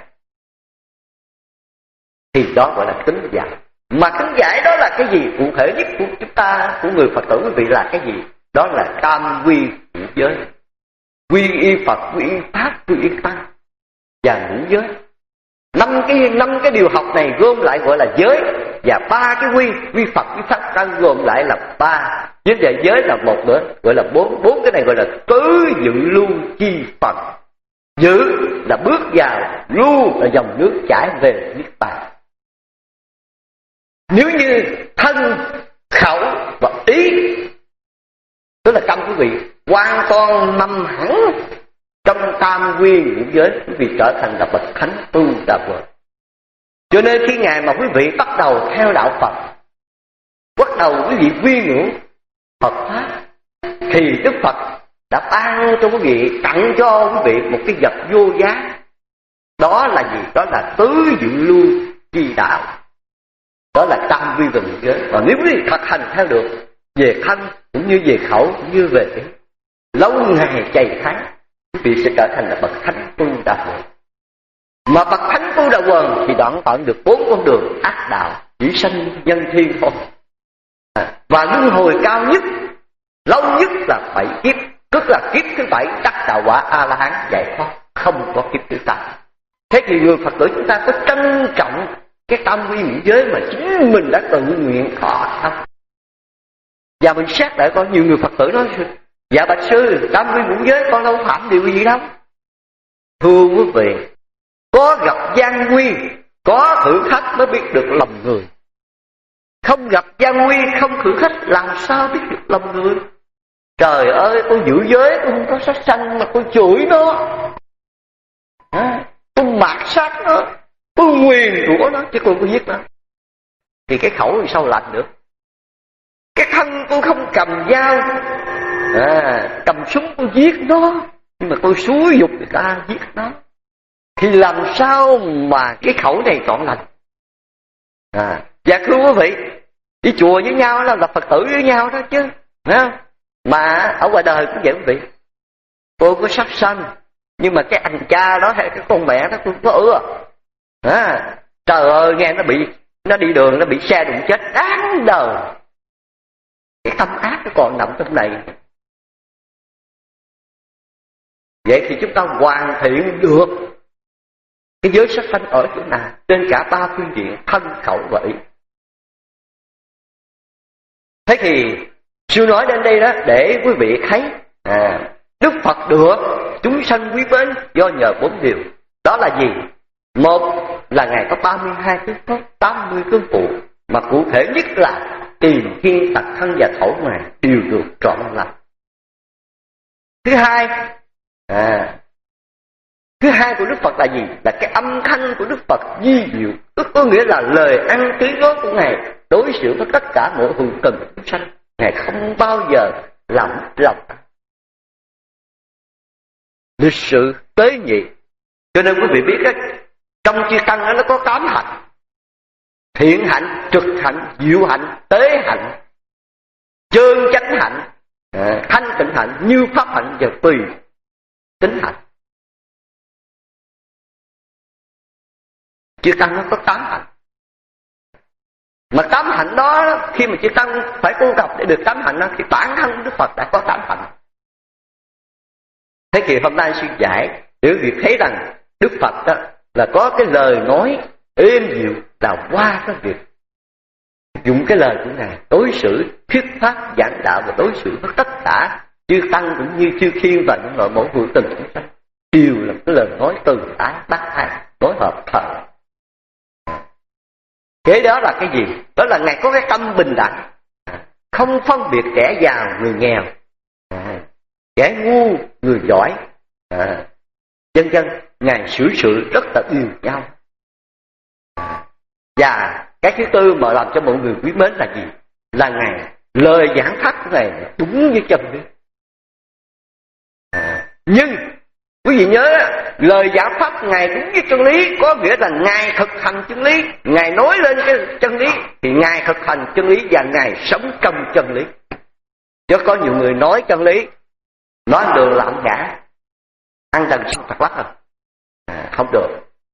Thì đó gọi là tính giải. Mà tính giải đó là cái gì? Cụ thể nhất của chúng ta, của người Phật tử quý vị là cái gì? Đó là tam quy ngũ giới, quy y Phật, quy y Pháp, quy y Tăng và ngũ giới. Năm cái năm cái điều học này gom lại gọi là giới, và ba cái quy quy Phật, quy Pháp, Tăng gom lại là ba. Vấn đề giới là một nữa, gọi là bốn. Bốn cái này gọi là tứ dự lưu chi Phật. Dự là bước vào, lưu là dòng nước chảy về niết bàn. Nếu như thân, khẩu và ý, tức là tâm quý vị hoàn toàn nằm hẳn trong tam quy ngũ giới, quý vị trở thành là bậc thánh tu đà vợ. Cho nên khi ngày mà quý vị bắt đầu theo đạo Phật, bắt đầu quý vị quy ngưỡng Phật Pháp, thì Đức Phật đã ban cho quý vị, tặng cho quý vị một cái vật vô giá. Đó là gì? Đó là tứ dự lưu chi đạo. Đó là tam quy ngũ giới. Và nếu quý vị thực hành theo được, về thân cũng như về khẩu cũng như về ý, lâu ngày chày tháng, quý vị sẽ trở thành là bậc thánh tu đà quần. Mà bậc thánh tu đà quần thì đoạn tận được bốn con đường ác đạo, chỉ sanh nhân thiên thôi. À, và luân hồi cao nhất, lâu nhất là bảy kiếp, tức là kiếp thứ bảy đắc đạo quả A La Hán giải thoát, không có kiếp thứ tám. Thế thì người Phật tử chúng ta có trân trọng cái tam quy ngũ giới mà chính mình đã tự nguyện thọ không? Và mình xét lại có nhiều người Phật tử nói: dạ bạch sư, tam quy ngũ giới con đâu phạm điều gì đâu. Thưa quý vị, có gặp gian nguy, có thử thách mới biết được lòng người. Không gặp gian nguy, không thử thách, làm sao biết được lòng người? Trời ơi, tôi giữ giới, tôi không có sát sanh mà tôi chửi nó, à, tôi mạt sát nó, tôi nguyền rủa nó, chứ tôi không có giết nó, thì cái khẩu thì sao lạnh được? Cái thân tôi không cầm dao, à, cầm súng tôi giết nó, nhưng mà tôi xúi giục người ta giết nó, thì làm sao mà cái khẩu này trọn lành? À, và thưa quý vị, đi chùa với nhau là, là Phật tử với nhau đó chứ, à, mà ở ngoài đời cũng vậy quý vị. Tôi có sát sanh, nhưng mà cái anh cha đó hay cái con mẹ đó tôi có ưa. À, trời ơi, nghe nó bị, nó đi đường nó bị xe đụng chết, đáng đời. Cái tâm ác nó còn nằm trong này. Vậy thì chúng ta hoàn thiện được cái giới sát sanh ở chỗ nào? Trên cả ba phương diện thân, khẩu và ý. Thế thì sư nói đến đây đó để quý vị thấy, à, Đức Phật được chúng sanh quý mến do nhờ bốn điều. Đó là gì? Một là Ngài có ba mươi hai tướng tốt, tám mươi tướng phụ, mà cụ thể nhất là tiền thiên tật thân và thổ Ngài đều được trọn lành. Thứ hai, à, thứ hai của Đức Phật là gì? Là cái âm thanh của Đức Phật di diệu, tức có nghĩa là lời ăn tiếng nói của Ngài đối xử với tất cả mọi hữu tình chúng sanh. Ngài không bao giờ làm lòng. Lịch sự tế nhị. Cho nên quý vị biết á, trong chư tăng đó nó có tám hạnh: thiện hạnh, trực hạnh, diệu hạnh, tế hạnh, chơn chánh hạnh, à, thanh tịnh hạnh, như pháp hạnh và tùy tính hạnh. Chư tăng nó có tám hạnh. Mà tám hạnh đó, khi mà chư tăng phải tu tập để được tám hạnh đó, thì bản thân Đức Phật đã có tám hạnh. Thế thì hôm nay sư giải để quý vị thấy rằng Đức Phật đó là có cái lời nói êm dịu là qua cái việc dùng cái lời của Ngài đối xử, thuyết pháp, giảng đạo và đối xử với tất cả chư tăng cũng như chư thiên và những loại mẫu hữu tình chúng sanh, đều là cái lời nói từ ái bác ái, đối hợp thật. Thế đó là cái gì? Đó là Ngài có cái tâm bình đẳng, không phân biệt kẻ giàu người nghèo, kẻ ngu người giỏi, dân dân. Ngài xử sự rất là yêu nhau. Và cái thứ tư mà làm cho mọi người quý mến là gì? Là Ngài lời giảng pháp của Ngài đúng như chân lý. Nhưng quý vị nhớ, lời giảng pháp Ngài đúng với chân lý có nghĩa là Ngài thực hành chân lý. Ngài nói lên cái chân lý thì Ngài thực hành chân lý và Ngài sống trong chân lý. Chứ có nhiều người nói chân lý, nói đường làm giả, ăn trần xong thật lắm rồi, à, không được.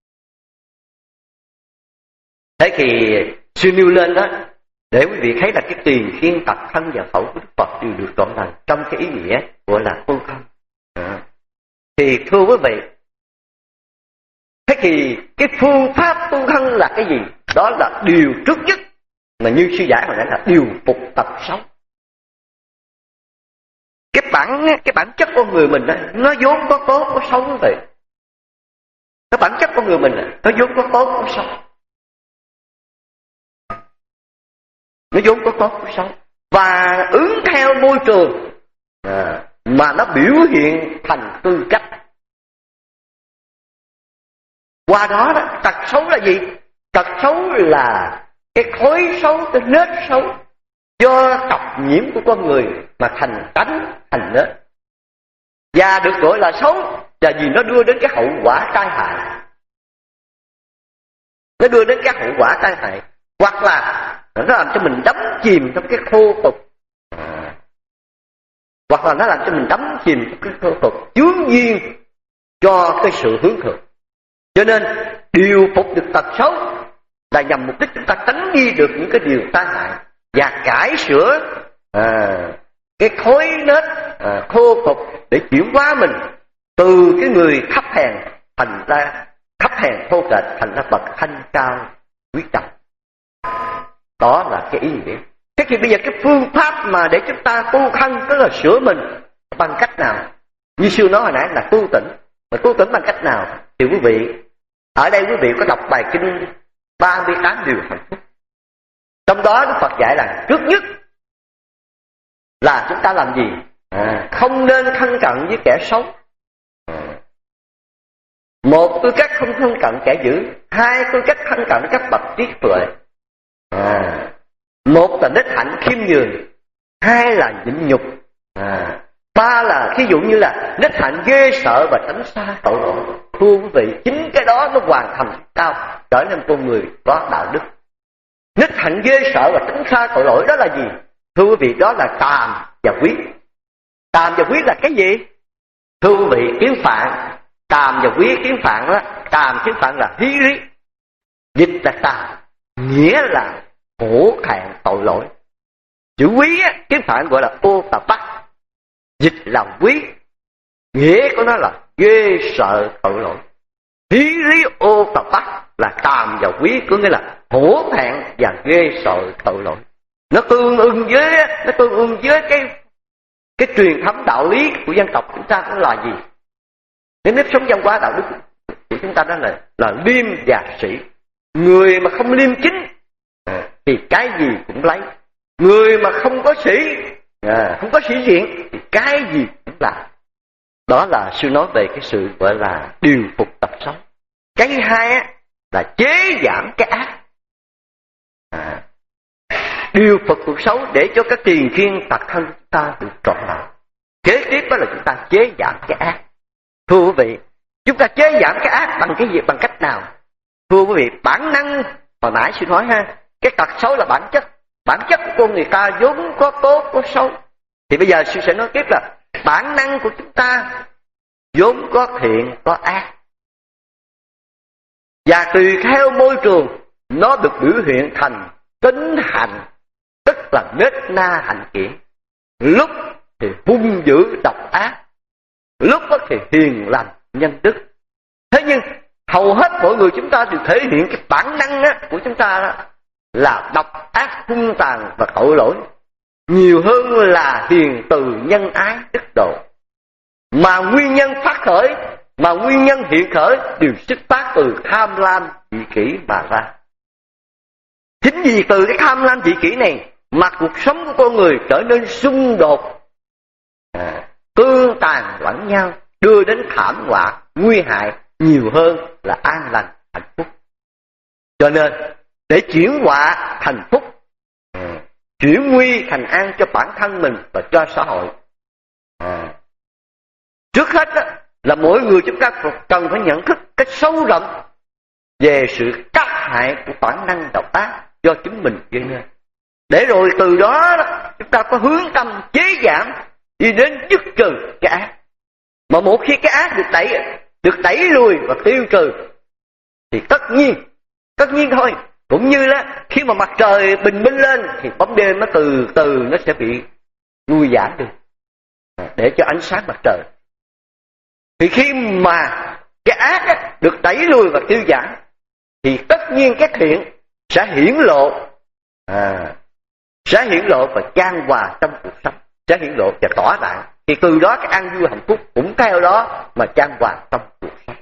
Thế thì suy nêu lên đó để quý vị thấy là cái tiền thiên tật thân và khẩu của Đức Phật đều được trọn lành trong cái ý nghĩa gọi là vô không. À. Thì thưa quý vị, thế thì cái phương pháp tu thân là cái gì? Đó là điều trước nhất mà như sư giải hồi nãy là điều phục tập sống. Cái bản cái bản chất con người mình đó, nó vốn có tốt có xấu quý vị. Cái bản chất con người mình đó, nó vốn có tốt có xấu. Nó vốn có tốt có xấu và ứng theo môi trường à, mà nó biểu hiện thành tư cách. Qua đó, đó tật xấu là gì? Tật xấu là cái thói xấu, cái nết xấu do tập nhiễm của con người mà thành tánh, thành nết. Và được gọi là xấu là vì nó đưa đến cái hậu quả tai hại. Nó đưa đến cái hậu quả tai hại, hoặc là nó làm cho mình đắm chìm trong cái khô tục, à, hoặc là nó làm cho mình đắm chìm trong cái khô tục, chướng duyên cho cái sự hướng thượng. Cho nên điều phục được tật xấu là nhằm mục đích chúng ta tránh đi được những cái điều tai hại và cải sửa à, cái thói nết à, khô tục để chuyển hóa mình từ cái người thấp hèn thành ra thấp hèn thô kệch thành ra bậc thanh cao quý trọng. Đó là cái ý nghĩa. Thế thì bây giờ cái phương pháp mà để chúng ta tu thân, tức là sửa mình bằng cách nào? Như sư nói hồi nãy là tu tỉnh. Mà tu tỉnh bằng cách nào? Thì quý vị, ở đây quý vị có đọc bài kinh ba mươi tám điều hạnh phúc. Trong đó Đức Phật dạy là trước nhất là chúng ta làm gì? À, không nên thân cận với kẻ xấu. À, một, tư cách không thân cận kẻ dữ. Hai, tư cách thân cận các bậc trí tuệ. À, một là đích hạnh khiêm nhường, hai là nhịn nhục, à, ba là thí dụ như là đích hạnh ghê sợ và tránh xa tội lỗi. Thưa quý vị, chính cái đó nó hoàn thành cao trở nên con người có đạo đức. Đích hạnh ghê sợ và tránh xa tội lỗi đó là gì? Thưa quý vị, đó là tàm và quý. Tàm và quý là cái gì? Thưa quý vị, tiếng Phạn tàm và quý, tiếng Phạn đó, tàm tiếng Phạn là hí rí, dịch là tàm, nghĩa là khổ thẹn tội lỗi. Chữ quý á, tiếng Phạn gọi là ô tà bắc, dịch là quý, nghĩa của nó là ghê sợ tội lỗi. Hí rí ô tà bắc là tàm và quý, có nghĩa là khổ thẹn và ghê sợ tội lỗi. Nó tương ưng với nó tương ưng với cái cái truyền thống đạo lý của dân tộc chúng ta đó là gì? Cái nếp sống văn hóa đạo đức của chúng ta đó là là liêm và sĩ. Người mà không liêm chính à, thì cái gì cũng lấy. Người mà không có sĩ à, không có sĩ diện thì cái gì cũng làm. Đó là sư nói về cái sự gọi là điều phục tập sống. Cái thứ hai á, là chế giảm cái ác. À, điều phục cuộc sống để cho các tiền thiên tật thân chúng ta được trọn lành. Kế tiếp đó là chúng ta chế giảm cái ác. Thưa quý vị, chúng ta chế giảm cái ác bằng cái gì, bằng cách nào? Thưa quý vị, bản năng hồi nãy sư nói ha, cái tật xấu là bản chất. Bản chất của con người ta vốn có tốt có xấu. Thì bây giờ sư sẽ nói tiếp là bản năng của chúng ta vốn có thiện có ác. Và tùy theo môi trường nó được biểu hiện thành tính hành, tức là nết na hành kiện. Lúc thì hung dữ độc ác, lúc thì hiền lành nhân đức. Thế nhưng hầu hết mọi người chúng ta đều thể hiện cái bản năng á, của chúng ta đó, là độc ác hung tàn và tội lỗi nhiều hơn là hiền từ nhân ái đức độ. Mà nguyên nhân phát khởi, mà nguyên nhân hiện khởi đều xuất phát từ tham lam vị kỷ mà ra. Chính vì từ cái tham lam vị kỷ này mà cuộc sống của con người trở nên xung đột, à, tương tàn lẫn nhau, đưa đến thảm họa nguy hại nhiều hơn là an lành hạnh phúc. Cho nên để chuyển họa thành phúc, à, chuyển nguy thành an cho bản thân mình và cho xã hội, à, trước hết đó, là mỗi người chúng ta cần phải nhận thức cách sâu rộng về sự tác hại của bản năng độc ác do chính mình gây nên. Để rồi từ đó, đó chúng ta có hướng tâm chế giảm đi đến dứt trừ cái ác. Mà một khi cái ác được đẩy được đẩy lùi và tiêu trừ thì tất nhiên tất nhiên thôi, cũng như là khi mà mặt trời bình minh lên thì bóng đêm nó từ từ nó sẽ bị nuôi giảm đi để cho ánh sáng mặt trời. Thì khi mà cái ác được đẩy lùi và tiêu giảm thì tất nhiên cái thiện sẽ hiển lộ, à, sẽ hiển lộ và chan hòa trong cuộc sống, sẽ hiển lộ và tỏa rạng. Thì từ đó cái an vui hạnh phúc cũng theo đó mà chan hòa trong cuộc sống,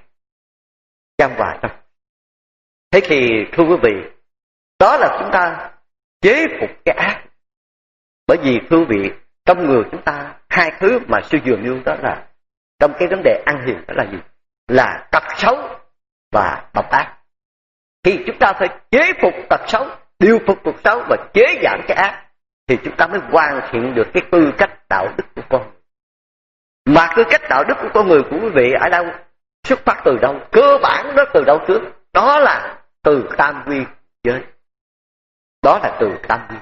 chan hòa trong. Thế thì thưa quý vị, đó là chúng ta chế phục cái ác. Bởi vì thưa quý vị, trong người chúng ta hai thứ mà sư dường như đó là trong cái vấn đề ăn hiền đó là gì? Là tật xấu và độc ác. Thì chúng ta phải chế phục tật xấu, điều phục tật xấu và chế giảm cái ác, thì chúng ta mới hoàn thiện được cái tư cách đạo đức của con người. Mà tư cách đạo đức của con người của quý vị ở đâu? Xuất phát từ đâu? Cơ bản đó từ đâu trước? Đó là từ tam quy giới. Đó là từ tam quy.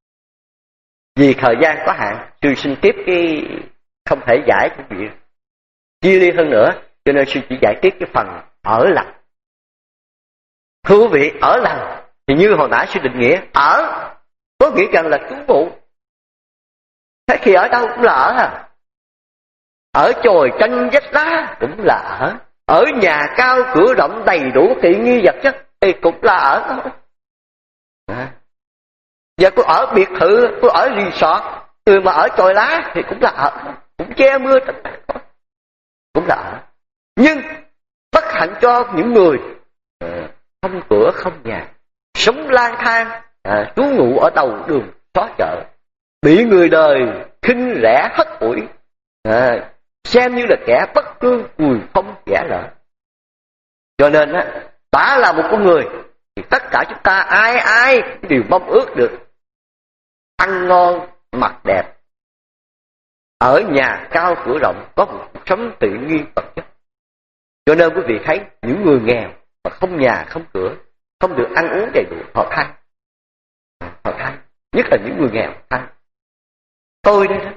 Vì thời gian có hạn, sư xin tiếp cái không thể giải quý vị chia ly hơn nữa, cho nên sư chỉ giải tiếp cái phần ở lành. Thưa quý vị, ở lành thì như hồi nãy sư định nghĩa, ở có nghĩa rằng là trú ngụ. Thế thì ở đâu cũng là ở à. Ở chòi tranh vách đá cũng là ở. Ở nhà cao cửa rộng đầy đủ tiện nghi vật chất thì cũng là ở thôi. À. Giờ tôi ở biệt thự, tôi ở resort, người mà ở chòi lá thì cũng là ở, cũng che mưa tránh nắng thôi, cũng là ở. Nhưng bất hạnh cho những người à, không cửa không nhà, sống lang thang, à, trú ngụ ở đầu đường xó chợ, bị người đời khinh rẻ hất hủi, à, xem như là kẻ bất cương, cùi phong ghẻ lợi. Cho nên á, đã là một con người thì tất cả chúng ta ai ai đều mong ước được ăn ngon mặc đẹp, ở nhà cao cửa rộng, có một cuộc sống tiện nghi vật chất. Cho nên quý vị thấy những người nghèo mà không nhà không cửa, không được ăn uống đầy đủ, họ than, họ than, nhất là những người nghèo than. Tôi đây đó,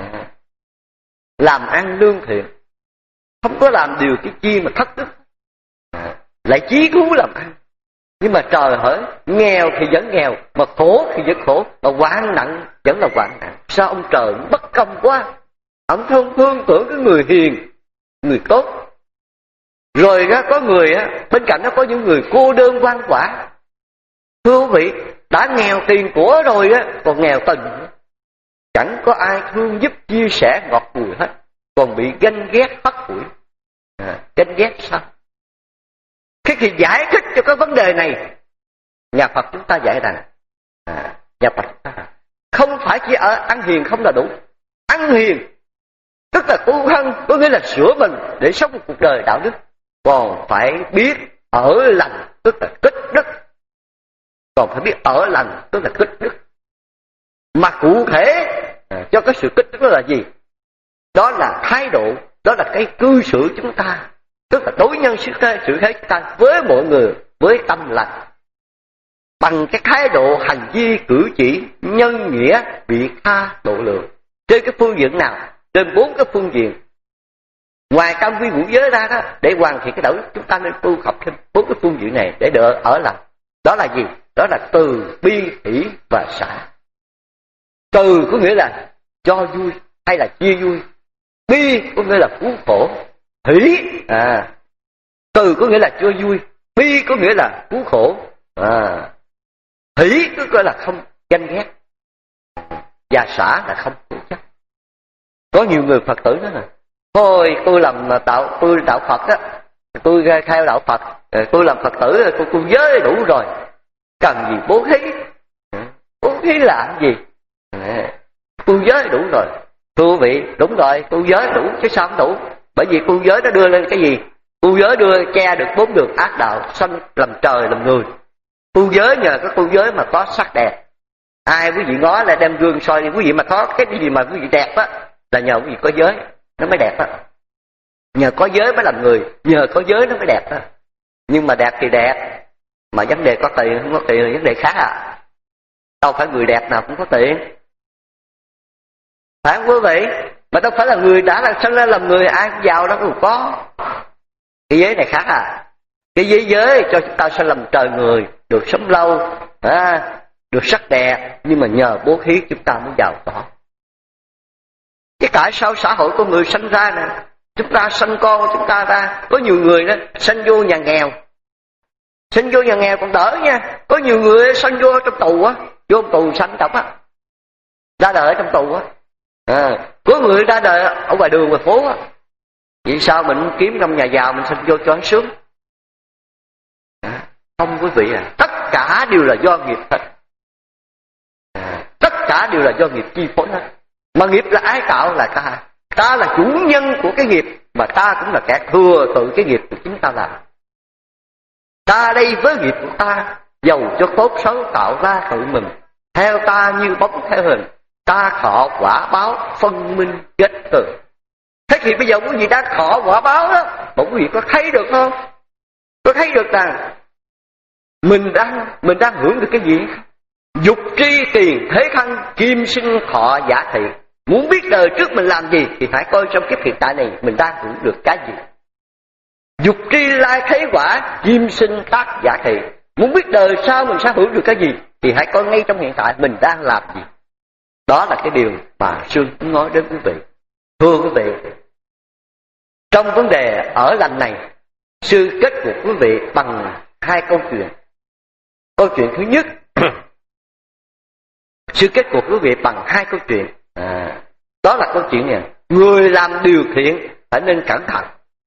làm ăn lương thiện, không có làm điều cái chi mà thất đức, lại chí thú làm ăn. Nhưng mà trời hỡi, nghèo thì vẫn nghèo, mà khổ thì vẫn khổ, mà hoạn nặng vẫn là hoạn nặng. Sao ông trời bất công quá? Ông không thương tưởng cái người hiền, người tốt. Rồi đó, có người á, bên cạnh nó có những người cô đơn quan quả. Thưa quý vị, đã nghèo tiền của rồi á, còn nghèo tình, chẳng có ai thương giúp chia sẻ ngọt bùi hết, còn bị ganh ghét hất hủi. À, ganh ghét sao? Thế thì giải thích cho cái vấn đề này, nhà Phật chúng ta dạy rằng, à, nhà Phật chúng ta rằng, không phải chỉ ở ăn hiền không là đủ. Ăn hiền tức là tu thân, có nghĩa là sửa mình để sống một cuộc đời đạo đức, còn phải biết ở lành, tức là tích đức. Còn phải biết ở lành, tức là tích đức. Mà cụ thể à, cho cái sự tích đức đó là gì? Đó là thái độ, đó là cái cư xử chúng ta, tức là đối nhân xử thế, xử thế chúng ta với mọi người với tâm lành, bằng cái thái độ hành vi cử chỉ nhân nghĩa bị tha độ lượng. Trên cái phương diện nào? Trên bốn cái phương diện. Ngoài tam quy ngũ giới ra đó, để hoàn thiện cái đạo đức chúng ta nên tu học thêm bốn cái phương diện này để đỡ ở lành. Đó là gì? Đó là từ bi hỷ và xả. Từ có nghĩa là cho vui hay là chia vui, bi có nghĩa là cứu khổ, hỷ, à, từ có nghĩa là chưa vui, bi có nghĩa là cứu khổ, à, hỷ có nghĩa là không ganh ghét, và xả là không cố chấp. Có nhiều người Phật tử đó nè, thôi tôi làm đạo, tôi đạo Phật á, tôi khai đạo Phật, tôi làm Phật tử, tôi tu giới đủ rồi, cần gì bố thí? Bố thí làm gì? Tu giới đủ rồi. Thưa quý vị, đúng rồi, tu giới đủ chứ sao không đủ? Bởi vì tu giới nó đưa lên cái gì? Tu giới đưa che được bốn đường ác đạo, sanh làm trời làm người. Tu giới nhờ cái tu giới mà có sắc đẹp. Ai quý vị ngó là đem gương soi đi, quý vị mà có cái gì mà quý vị đẹp á, là nhờ quý vị có giới nó mới đẹp á. Nhờ có giới mới làm người, nhờ có giới nó mới đẹp á. Nhưng mà đẹp thì đẹp, mà vấn đề có tiền không có tiền là vấn đề khác à. Đâu phải người đẹp nào cũng có tiền, phải không quý vị? Mà đâu phải là người đã là sinh ra làm người ai cũng giàu đâu cũng có. Cái giới này khác à. Cái giới giới cho chúng ta sẽ làm trời người, được sống lâu, à, được sắc đẹp, nhưng mà nhờ bố thí chúng ta mới giàu có. Cái tại sao xã hội con người sanh ra nè, chúng ta sanh con của chúng ta ra, có nhiều người đó sanh vô nhà nghèo, sanh vô nhà nghèo còn đỡ nha. Có nhiều người sanh vô trong tù á, vô tù sanh trọng á, ra đời ở trong tù á. À, có người ra đời ở ngoài đường ngoài phố á. Vậy sao mình kiếm trong nhà giàu mình sanh vô cho hắn sướng? À, không quý vị à, tất cả đều là do nghiệp hết. À, tất cả đều là do nghiệp chi phối hết. Mà nghiệp là ai tạo? Là ta. Ta là chủ nhân của cái nghiệp, mà ta cũng là kẻ thừa tự cái nghiệp của chính ta làm. Ta đây với nghiệp của ta, dầu cho tốt xấu tạo ra tự mình, theo ta như bóng theo hình, ta thọ quả báo phân minh kết tường. Thế thì bây giờ quý vị đã thọ quả báo đó, mà quý vị có thấy được không? Có thấy được rằng mình đang mình đang hưởng được cái gì? Dục tri tiền thế thân, kim sinh thọ giả thị. Muốn biết đời trước mình làm gì thì phải coi trong kiếp hiện tại này mình đang hưởng được cái gì. Dục tri lai thế quả, kim sinh tác giả thị. Muốn biết đời sau mình sẽ hưởng được cái gì thì hãy coi ngay trong hiện tại mình đang làm gì. Đó là cái điều mà Sư muốn nói đến quý vị. Thưa quý vị, trong vấn đề ở lành này, Sư kết của quý vị bằng hai câu chuyện. Câu chuyện thứ nhất, Sư kết của quý vị bằng hai câu chuyện. À, đó là câu chuyện này: người làm điều thiện phải nên cẩn thận.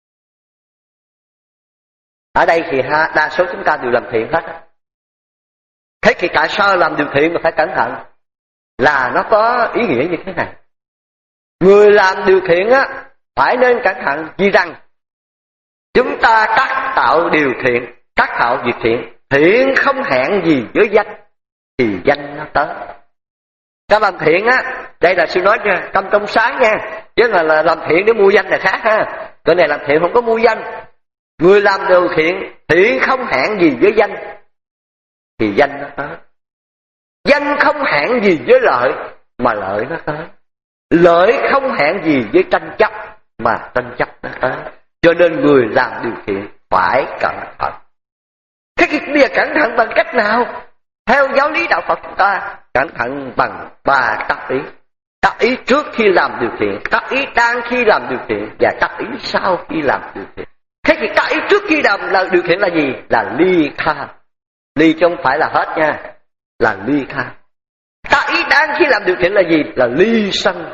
Ở đây thì đa số chúng ta đều làm thiện hết. Thế thì tại sao làm điều thiện mà phải cẩn thận? Là nó có ý nghĩa như thế này: người làm điều thiện á phải nên cẩn thận vì rằng chúng ta tác tạo điều thiện, tác tạo việc thiện, thiện không hẹn gì với danh thì danh nó tới. Ta làm thiện á, đây là Sư nói nha, tâm trong sáng nha, chứ là, là làm thiện để mua danh là khác ha. Cái này làm thiện không có mua danh. Người làm điều thiện, thiện không hẹn gì với danh thì danh nó tới. Danh không hẹn gì với lợi mà lợi nó tới. Lợi không hẹn gì với tranh chấp mà tranh chấp nó tới. Cho nên người làm điều thiện phải cẩn thận. Thế thì bây giờ cẩn thận bằng cách nào? Theo giáo lý đạo Phật chúng ta, cẩn thận bằng ba tác ý. Tác ý trước khi làm điều thiện, tác ý đang khi làm điều thiện, và tác ý sau khi làm điều thiện. Thế thì tác ý trước khi làm là điều thiện là gì? Là ly tha. Ly chứ không phải là hết nha, là ly tha. Tác ý đang khi làm điều thiện là gì? Là ly sân.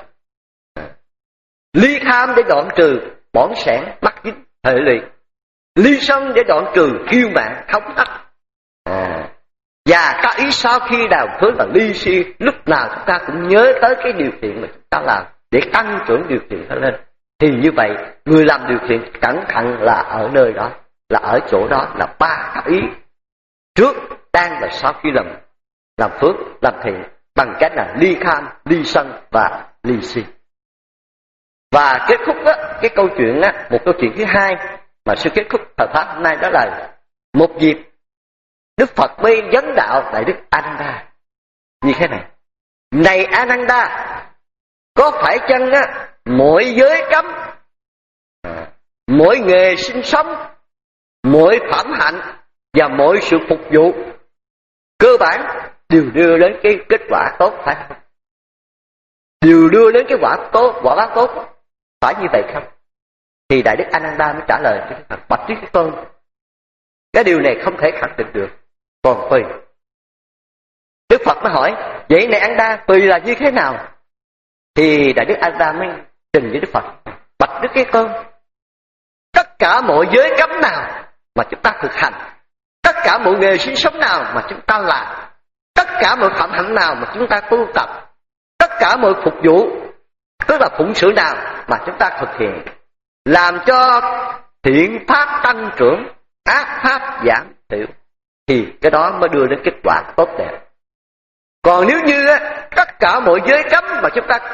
Ly tham để đoạn trừ bỏng sẻn mắc dính hệ lụy. Ly sân để đoạn trừ kiêu mạn thống tắc. À. Và tác ý sau khi đào phước là ly si, lúc nào chúng ta cũng nhớ tới cái điều thiện mà chúng ta làm để tăng trưởng điều thiện nó lên. Thì như vậy, người làm điều thiện cẩn thận là ở nơi đó, là ở chỗ đó, là ba tác ý trước, đang và sau khi làm làm phước, làm thiện, bằng cách là ly tham, ly sân và ly si. Và kết thúc đó, cái câu chuyện đó, một câu chuyện thứ hai mà Sư kết thúc thời pháp hôm nay, đó là một dịp Đức Phật mới vấn đạo Đại Đức Ananda như thế này: này Ananda, có phải chăng á mỗi giới cấm, mỗi nghề sinh sống, mỗi phẩm hạnh và mỗi sự phục vụ cơ bản đều đưa đến cái kết quả tốt, phải không? Đều đưa đến cái quả tốt, quả báo tốt, phải như vậy không? Thì Đại Đức A Nan Đa mới trả lời cho Đức Phật: bạch Trí Thế Tôn, cái điều này không thể khẳng định được, còn tùy. Đức Phật mới hỏi: vậy này An Đa, tùy là như thế nào? Thì Đại Đức A Nan Đa mới trình với Đức Phật: bạch Đức Thế Tôn, tất cả mọi giới cấm nào mà chúng ta thực hành, tất cả mọi nghề sinh sống nào mà chúng ta làm, tất cả mọi phạm hạnh nào mà chúng ta tu tập, tất cả mọi phục vụ, tức là phụng sự nào mà chúng ta thực hiện, làm cho thiện pháp tăng trưởng, ác pháp giảm thiểu, thì cái đó mới đưa đến kết quả tốt đẹp. Còn nếu như tất cả mọi giới cấm mà chúng ta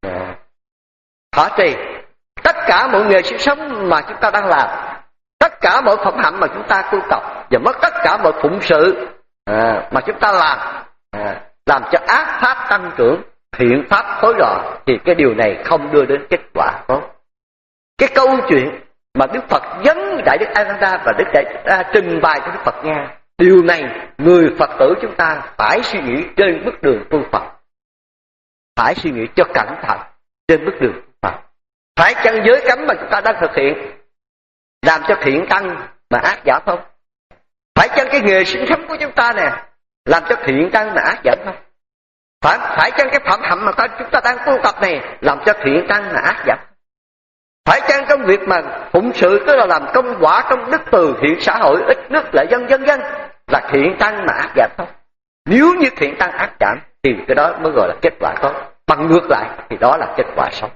thỏa trì, tất cả mọi nghề sinh sống mà chúng ta đang làm, tất cả mọi phẩm hạnh mà chúng ta tu tập, và mất tất cả mọi phụng sự à, mà chúng ta làm, à, làm cho ác pháp tăng trưởng, thiện pháp thối rọ, thì cái điều này không đưa đến kết quả tốt. Cái câu chuyện mà Đức Phật vấn Đại Đức A Nan Đa và Đức Đại Đức trình bày cho Đức Phật nghe, điều này người Phật tử chúng ta phải suy nghĩ trên bước đường tu Phật, phải suy nghĩ cho cẩn thận trên bước đường tu Phật. Phải chăng giới cấm mà chúng ta đang thực hiện làm cho thiện tăng mà ác giảm không? Phải chăng cái nghề sinh sống của chúng ta nè làm cho thiện tăng mà ác giảm không? Phải, phải chăng cái phẩm hạnh mà ta, chúng ta đang tu tập này làm cho thiện tăng mà ác giảm? Phải chăng công việc mà phụng sự, tức là làm công quả, công đức từ thiện xã hội, ít nước lợi dân dân dân, là thiện tăng mà ác giảm không? Nếu như thiện tăng ác giảm thì cái đó mới gọi là kết quả tốt. Bằng ngược lại thì đó là kết quả xấu.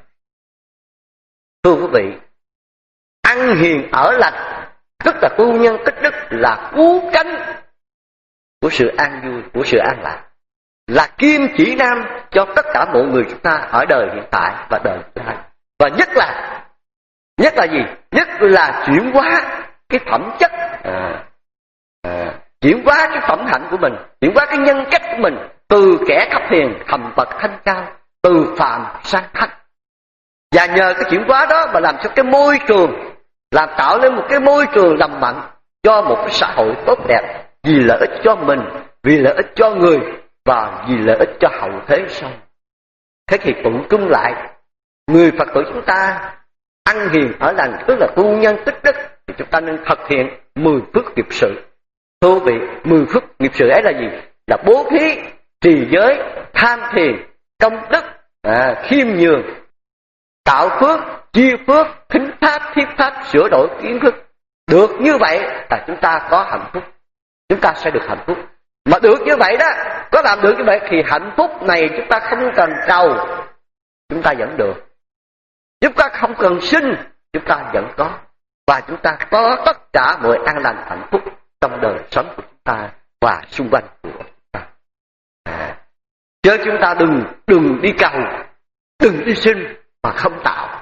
Thưa quý vị, ăn hiền ở lành, tức là tu nhân tích đức, là cứu cánh của sự an vui, của sự an lạc, là kim chỉ nam cho tất cả mọi người chúng ta ở đời hiện tại và đời tương lai. Và nhất là nhất là gì? Nhất là chuyển hóa cái phẩm chất, à, à, chuyển hóa cái phẩm hạnh của mình, chuyển hóa cái nhân cách của mình, từ kẻ thấp hiền thành bậc thanh cao, từ phàm sang thánh. Và nhờ cái chuyển hóa đó mà làm cho cái môi trường, làm tạo lên một cái môi trường lành mạnh cho một cái xã hội tốt đẹp, vì lợi ích cho mình, vì lợi ích cho người, và vì lợi ích cho hậu thế sau. Thế thì tụng chung lại, người Phật tử chúng ta ăn hiền ở lành, tức là tu nhân tích đức, thì chúng ta nên thực hiện mười phước nghiệp sự. Thưa vị, mười phước nghiệp sự ấy là gì? Là bố thí, trì giới, tham thiền, công đức, à, khiêm nhường, tạo phước, chia phước, thính pháp, thiết pháp, sửa đổi kiến thức. Được như vậy là chúng ta có hạnh phúc, chúng ta sẽ được hạnh phúc. Mà được như vậy đó, có làm được như vậy thì hạnh phúc này chúng ta không cần cầu, chúng ta vẫn được. Chúng ta không cần xin, chúng ta vẫn có. Và chúng ta có tất cả mọi an lành hạnh phúc trong đời sống của chúng ta và xung quanh của chúng ta. À, chứ chúng ta đừng đừng đi cầu, đừng đi xin mà không tạo.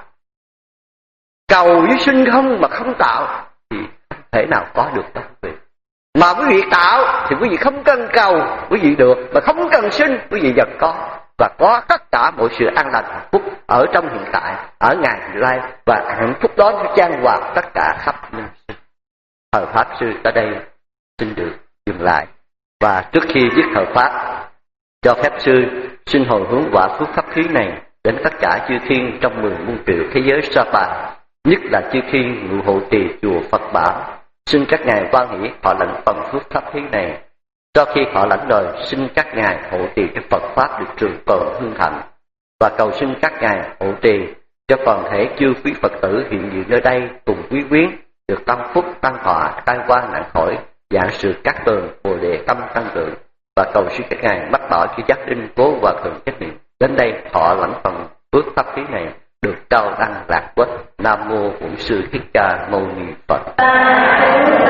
Cầu với xin không mà không tạo thì không thể nào có được đâu quý vị. Mà quý vị tạo thì quý vị không cần cầu, quý vị được. Mà không cần xin, quý vị vẫn có. Và có tất cả mọi sự an lành hạnh phúc ở trong hiện tại, ở ngày hiện lai. Và hạnh phúc đó nó chan hòa tất cả khắp nhân sinh. Thờ Pháp Sư ở đây xin được dừng lại. Và trước khi dứt thờ Pháp, cho phép Sư xin hồi hướng quả phước pháp khí này đến tất cả chư thiên trong mười muôn triệu thế giới Sapa, nhất là chư thiên ngự hộ trì chùa Phật Bảo. Xin các ngài hoan hỷ họ lãnh phần phước pháp khí này. Sau khi họ lãnh rồi, xin các ngài hộ trì cho Phật Pháp được trường tồn hưng thịnh, và cầu xin các ngài hộ trì cho toàn thể chư quý Phật tử hiện diện nơi đây cùng quý quyến được tăng phúc, tăng thọ, tai qua nạn khỏi, dạng sự cát tường, bồ đề tâm tăng trưởng, và cầu xin các ngài mách bảo chư giác đinh cố và thường trách nhiệm đến đây họ lãnh phần phước pháp khí này được trao đăng lạc quốc. Nam mô Bổn Sư Thích Ca Mâu Ni Phật.